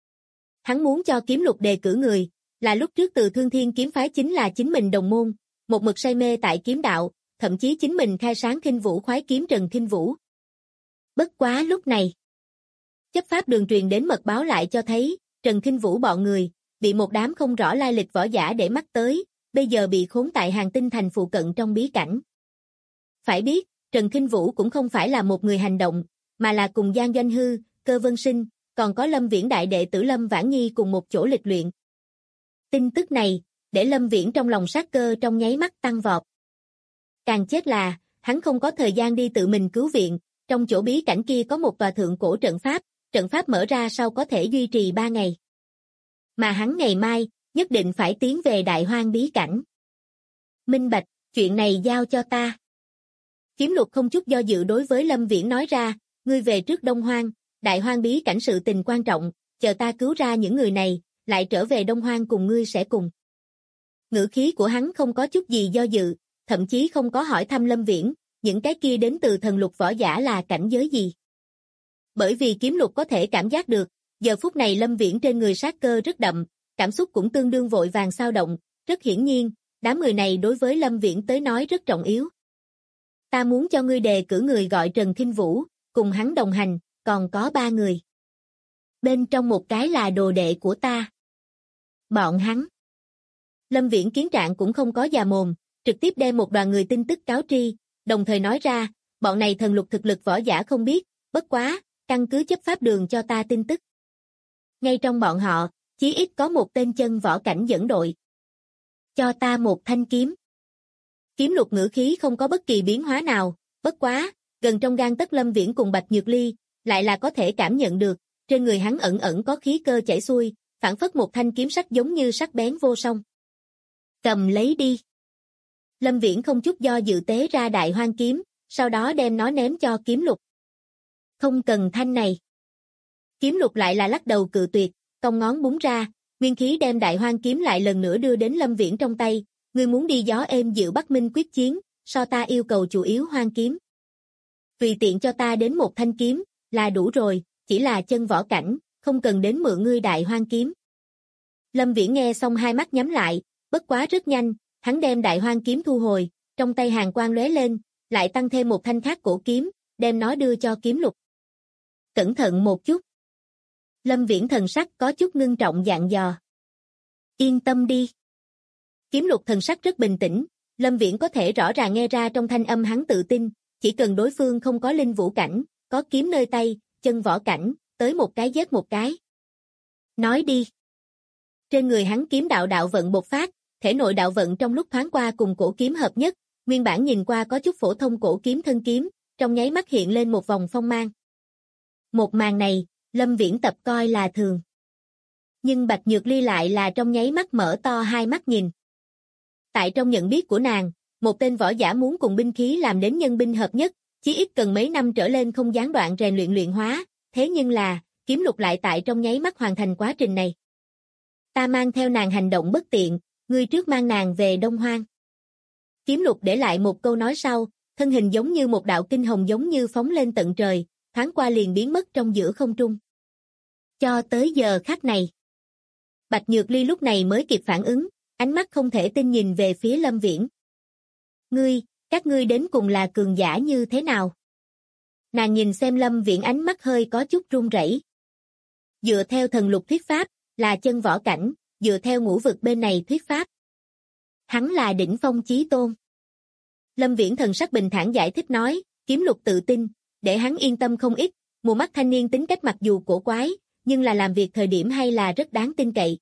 Hắn muốn cho Kiếm Lục đề cử người, là lúc trước từ Thương Thiên kiếm phái chính là chính mình đồng môn, một mực say mê tại kiếm đạo, thậm chí chính mình khai sáng Khinh Vũ khoái kiếm Trần Khinh Vũ. Bất quá lúc này, chấp pháp đường truyền đến mật báo lại cho thấy, Trần Khinh Vũ bọn người, bị một đám không rõ lai lịch võ giả để mắt tới, bây giờ bị khốn tại Hàng Tinh Thành phụ cận trong bí cảnh. Phải biết, Trần Khinh Vũ cũng không phải là một người hành động, mà là cùng Giang Doanh Hư, Cơ Vân Sinh, còn có Lâm Viễn đại đệ tử Lâm Vãn Nhi cùng một chỗ lịch luyện. Tin tức này, để Lâm Viễn trong lòng sát cơ trong nháy mắt tăng vọt. Càng chết là, hắn không có thời gian đi tự mình cứu viện, trong chỗ bí cảnh kia có một tòa thượng cổ trận pháp mở ra sau có thể duy trì 3 ngày. Mà hắn ngày mai, nhất định phải tiến về Đại Hoang bí cảnh. Minh bạch, chuyện này giao cho ta. Kiếm Lục không chút do dự đối với Lâm Viễn nói ra, ngươi về trước Đông Hoang, Đại Hoang bí cảnh sự tình quan trọng, chờ ta cứu ra những người này, lại trở về Đông Hoang cùng ngươi sẽ cùng. Ngữ khí của hắn không có chút gì do dự, thậm chí không có hỏi thăm Lâm Viễn, những cái kia đến từ thần lục võ giả là cảnh giới gì. Bởi vì Kiếm Lục có thể cảm giác được, giờ phút này Lâm Viễn trên người sát cơ rất đậm, cảm xúc cũng tương đương vội vàng xao động, rất hiển nhiên, đám người này đối với Lâm Viễn tới nói rất trọng yếu. Ta muốn cho ngươi đề cử người gọi Trần Khinh Vũ, cùng hắn đồng hành, còn có 3 người. Bên trong một cái là đồ đệ của ta. Bọn hắn. Lâm Viễn kiến trạng cũng không có già mồm, trực tiếp đem một đoàn người tin tức cáo tri, đồng thời nói ra, bọn này thần lục thực lực võ giả không biết, bất quá, căn cứ chấp pháp đường cho ta tin tức. Ngay trong bọn họ, chí ít có một tên chân võ cảnh dẫn đội. Cho ta một thanh kiếm. Kiếm Lục ngữ khí không có bất kỳ biến hóa nào, bất quá, gần trong gang tấc Lâm Viễn cùng Bạch Nhược Ly, lại là có thể cảm nhận được, trên người hắn ẩn ẩn có khí cơ chảy xuôi, phảng phất một thanh kiếm sắc giống như sắc bén vô song. Cầm lấy đi. Lâm Viễn không chút do dự tế ra Đại Hoang kiếm, sau đó đem nó ném cho Kiếm Lục. Không cần thanh này. Kiếm Lục lại là lắc đầu cự tuyệt, cong ngón búng ra, nguyên khí đem Đại Hoang kiếm lại lần nữa đưa đến Lâm Viễn trong tay, ngươi muốn đi gió êm dịu Bắc Minh quyết chiến, so ta yêu cầu chủ yếu hoang kiếm. Tùy tiện cho ta đến một thanh kiếm, là đủ rồi, chỉ là chân võ cảnh, không cần đến mượn ngươi Đại Hoang kiếm. Lâm Viễn nghe xong hai mắt nhắm lại, bất quá rất nhanh, hắn đem Đại Hoang kiếm thu hồi, trong tay hàn quang lóe lên, lại tăng thêm một thanh khác cổ kiếm, đem nó đưa cho Kiếm Lục. Cẩn thận một chút. Lâm Viễn thần sắc có chút ngưng trọng dặn dò. Yên tâm đi. Kiếm Lục thần sắc rất bình tĩnh, Lâm Viễn có thể rõ ràng nghe ra trong thanh âm hắn tự tin, chỉ cần đối phương không có linh vũ cảnh, có kiếm nơi tay, chân võ cảnh, tới một cái giết một cái. Nói đi. Trên người hắn kiếm đạo vận bộc phát, thể nội đạo vận trong lúc thoáng qua cùng cổ kiếm hợp nhất, nguyên bản nhìn qua có chút phổ thông cổ kiếm thân kiếm, trong nháy mắt hiện lên một vòng phong mang. Một màn này, Lâm Viễn tập coi là thường. Nhưng Bạch Nhược Ly lại là trong nháy mắt mở to hai mắt nhìn. Tại trong nhận biết của nàng, một tên võ giả muốn cùng binh khí làm đến nhân binh hợp nhất, chí ít cần mấy năm trở lên không gián đoạn rèn luyện hóa, thế nhưng là, Kiếm Lục lại tại trong nháy mắt hoàn thành quá trình này. Ta mang theo nàng hành động bất tiện, ngươi trước mang nàng về Đông Hoang. Kiếm Lục để lại một câu nói sau, thân hình giống như một đạo kinh hồng giống như phóng lên tận trời, thoáng qua liền biến mất trong giữa không trung. Cho tới giờ khắc này. Bạch Nhược Ly lúc này mới kịp phản ứng, ánh mắt không thể tin nhìn về phía Lâm Viễn. Các ngươi đến cùng là cường giả như thế nào? Nàng nhìn xem Lâm Viễn ánh mắt hơi có chút run rẩy. Dựa theo thần lục thuyết pháp, là chân võ cảnh, dựa theo ngũ vực bên này thuyết pháp. Hắn là đỉnh phong chí tôn. Lâm Viễn thần sắc bình thản giải thích nói, Kiếm Lục tự tin, để hắn yên tâm không ít, mù mắt thanh niên tính cách mặc dù cổ quái, nhưng là làm việc thời điểm hay là rất đáng tin cậy.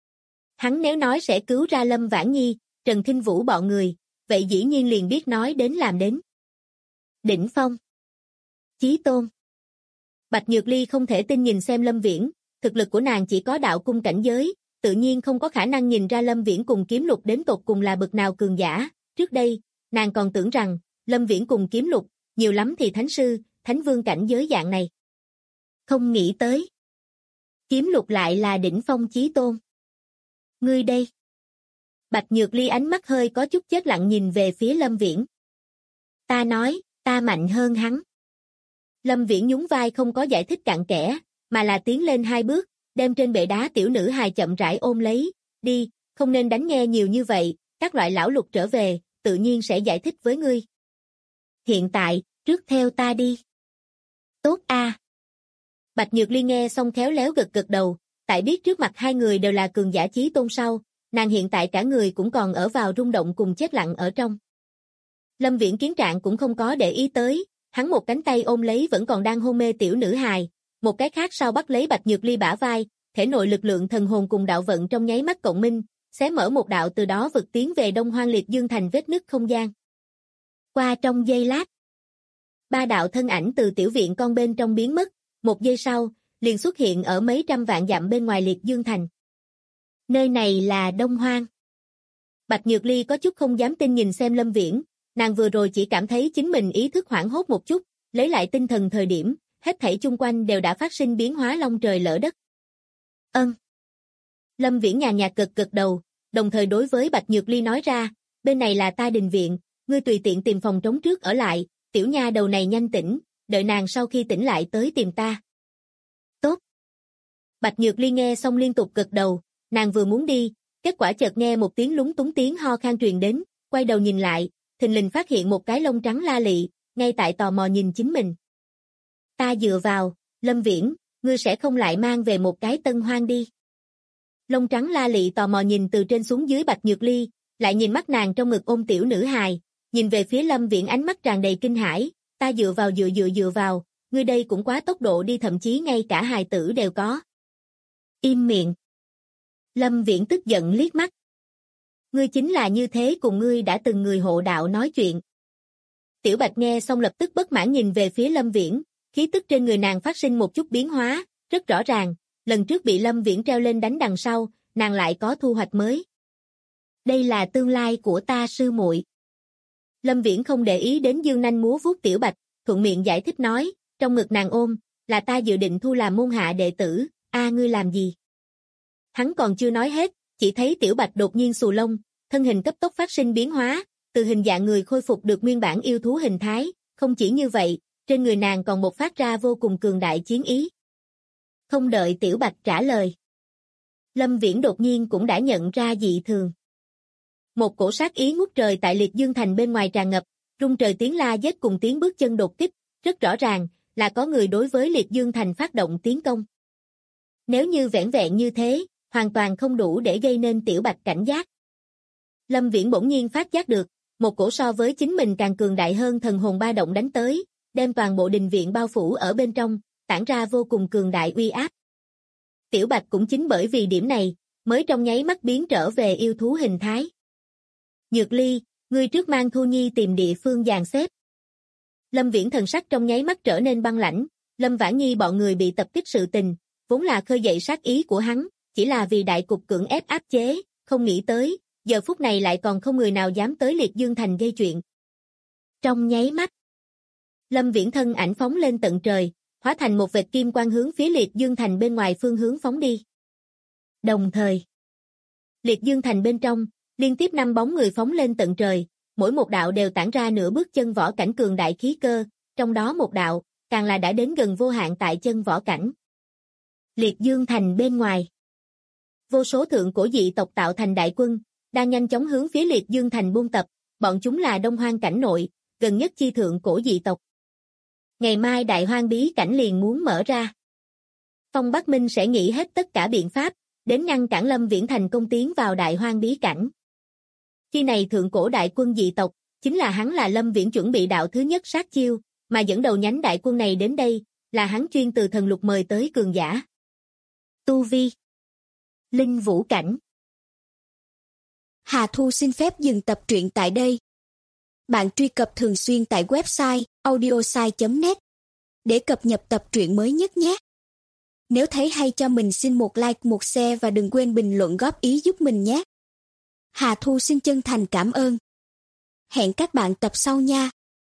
Hắn nếu nói sẽ cứu ra Lâm Vãn Nhi, Trần Thinh Vũ bọn người, vậy dĩ nhiên liền biết nói đến làm đến. Đỉnh phong. Chí tôn. Bạch Nhược Ly không thể tin nhìn xem Lâm Viễn, thực lực của nàng chỉ có đạo cung cảnh giới, tự nhiên không có khả năng nhìn ra Lâm Viễn cùng Kiếm Lục đến tột cùng là bậc nào cường giả. Trước đây, nàng còn tưởng rằng, Lâm Viễn cùng Kiếm Lục, nhiều lắm thì thánh sư, thánh vương cảnh giới dạng này. Không nghĩ tới. Kiếm Lục lại là đỉnh phong chí tôn. Ngươi đây. Bạch Nhược Ly ánh mắt hơi có chút chết lặng nhìn về phía Lâm Viễn. Ta nói, ta mạnh hơn hắn. Lâm Viễn nhún vai không có giải thích cặn kẽ, mà là tiến lên hai bước, đem trên bệ đá tiểu nữ hài chậm rãi ôm lấy, đi, không nên đánh nghe nhiều như vậy, các loại lão lục trở về, tự nhiên sẽ giải thích với ngươi. Hiện tại, trước theo ta đi. Tốt a. Bạch Nhược Ly nghe xong khéo léo gật gật đầu, tại biết trước mặt hai người đều là cường giả chí tôn sau, nàng hiện tại cả người cũng còn ở vào rung động cùng chết lặng ở trong. Lâm Viễn Kiến Trạng cũng không có để ý tới, hắn một cánh tay ôm lấy vẫn còn đang hôn mê tiểu nữ hài, một cái khác sau bắt lấy Bạch Nhược Ly bả vai, thể nội lực lượng thần hồn cùng đạo vận trong nháy mắt cộng minh, xé mở một đạo từ đó vực tiến về Đông Hoang Liệt Dương thành vết nứt không gian. Qua trong giây lát, ba đạo thân ảnh từ tiểu viện con bên trong biến mất, một giây sau, liền xuất hiện ở mấy trăm vạn dặm bên ngoài Liệt Dương thành. Nơi này là Đông Hoang. Bạch Nhược Ly có chút không dám tin nhìn xem Lâm Viễn, nàng vừa rồi chỉ cảm thấy chính mình ý thức hoảng hốt một chút, lấy lại tinh thần thời điểm, hết thảy chung quanh đều đã phát sinh biến hóa long trời lỡ đất. Lâm Viễn nhàn nhạt gật đầu, đồng thời đối với Bạch Nhược Ly nói ra, bên này là ta đình viện, ngươi tùy tiện tìm phòng trống trước ở lại, tiểu nha đầu này nhanh tỉnh, đợi nàng sau khi tỉnh lại tới tìm ta. Tốt. Bạch Nhược Ly nghe xong liên tục gật đầu, nàng vừa muốn đi, kết quả chợt nghe một tiếng lúng túng tiếng ho khan truyền đến, quay đầu nhìn lại, thình lình phát hiện một cái lông trắng la lị, ngay tại tò mò nhìn chính mình. Ta dựa vào, Lâm Viễn, ngươi sẽ không lại mang về một cái Tân Hoang đi. Lông trắng la lị tò mò nhìn từ trên xuống dưới Bạch Nhược Ly, lại nhìn mắt nàng trong ngực ôm tiểu nữ hài, nhìn về phía Lâm Viễn ánh mắt tràn đầy kinh hãi, ta dựa vào, ngươi đây cũng quá tốc độ đi, thậm chí ngay cả hài tử đều có. Im miệng. Lâm Viễn tức giận liếc mắt. Ngươi chính là như thế cùng ngươi đã từng người hộ đạo nói chuyện. Tiểu Bạch nghe xong lập tức bất mãn nhìn về phía Lâm Viễn, khí tức trên người nàng phát sinh một chút biến hóa, rất rõ ràng, lần trước bị Lâm Viễn treo lên đánh đằng sau, nàng lại có thu hoạch mới. Đây là tương lai của ta sư muội. Lâm Viễn không để ý đến dương nanh múa vuốt Tiểu Bạch, thuận miệng giải thích nói, trong ngực nàng ôm, là ta dự định thu làm môn hạ đệ tử, ngươi làm gì? Hắn còn chưa nói hết, chỉ thấy Tiểu Bạch đột nhiên xù lông, thân hình cấp tốc phát sinh biến hóa, từ hình dạng người khôi phục được nguyên bản yêu thú hình thái, không chỉ như vậy, trên người nàng còn bộc phát ra vô cùng cường đại chiến ý. Không đợi Tiểu Bạch trả lời, Lâm Viễn đột nhiên cũng đã nhận ra dị thường. Một cổ sát ý ngút trời tại Liệt Dương Thành bên ngoài tràn ngập, rung trời tiếng la giết cùng tiếng bước chân đột kích, rất rõ ràng là có người đối với Liệt Dương Thành phát động tiến công. Nếu như vẻn vẹn như thế, hoàn toàn không đủ để gây nên Tiểu Bạch cảnh giác. Lâm Viễn bỗng nhiên phát giác được, một cổ so với chính mình càng cường đại hơn thần hồn ba động đánh tới, đem toàn bộ đình viện bao phủ ở bên trong, tản ra vô cùng cường đại uy áp. Tiểu Bạch cũng chính bởi vì điểm này, mới trong nháy mắt biến trở về yêu thú hình thái. Nhược Ly, ngươi trước mang Thu Nhi tìm địa phương dàn xếp. Lâm Viễn thần sắc trong nháy mắt trở nên băng lãnh, Lâm Vãn Nhi bọn người bị tập kích sự tình, vốn là khơi dậy sát ý của hắn, chỉ là vì đại cục cưỡng ép áp chế, không nghĩ tới, giờ phút này lại còn không người nào dám tới Liệt Dương Thành gây chuyện. Trong nháy mắt, Lâm Viễn thân ảnh phóng lên tận trời, hóa thành một vệt kim quang hướng phía Liệt Dương Thành bên ngoài phương hướng phóng đi. Đồng thời, Liệt Dương Thành bên trong, liên tiếp 5 bóng người phóng lên tận trời, mỗi một đạo đều tản ra nửa bước chân võ cảnh cường đại khí cơ, trong đó một đạo, càng là đã đến gần vô hạn tại chân võ cảnh. Liệt Dương Thành bên ngoài, vô số thượng cổ dị tộc tạo thành đại quân, đang nhanh chóng hướng phía Liệt Dương Thành buôn tập, bọn chúng là Đông Hoang cảnh nội, gần nhất chi thượng cổ dị tộc. Ngày mai Đại Hoang bí cảnh liền muốn mở ra. Phong Bắc Minh sẽ nghĩ hết tất cả biện pháp, đến ngăn cản Lâm Viễn thành công tiến vào Đại Hoang bí cảnh. Khi này thượng cổ đại quân dị tộc, chính là hắn là Lâm Viễn chuẩn bị đạo thứ nhất sát chiêu, mà dẫn đầu nhánh đại quân này đến đây, là hắn chuyên từ thần lục mời tới cường giả. Tu vi linh vũ cảnh. Hà Thu xin phép dừng tập truyện tại đây. Bạn truy cập thường xuyên tại website audiosai.net để cập nhật tập truyện mới nhất nhé. Nếu thấy hay cho mình xin một like, một share và đừng quên bình luận góp ý giúp mình nhé. Hà Thu xin chân thành cảm ơn. Hẹn các bạn tập sau nha.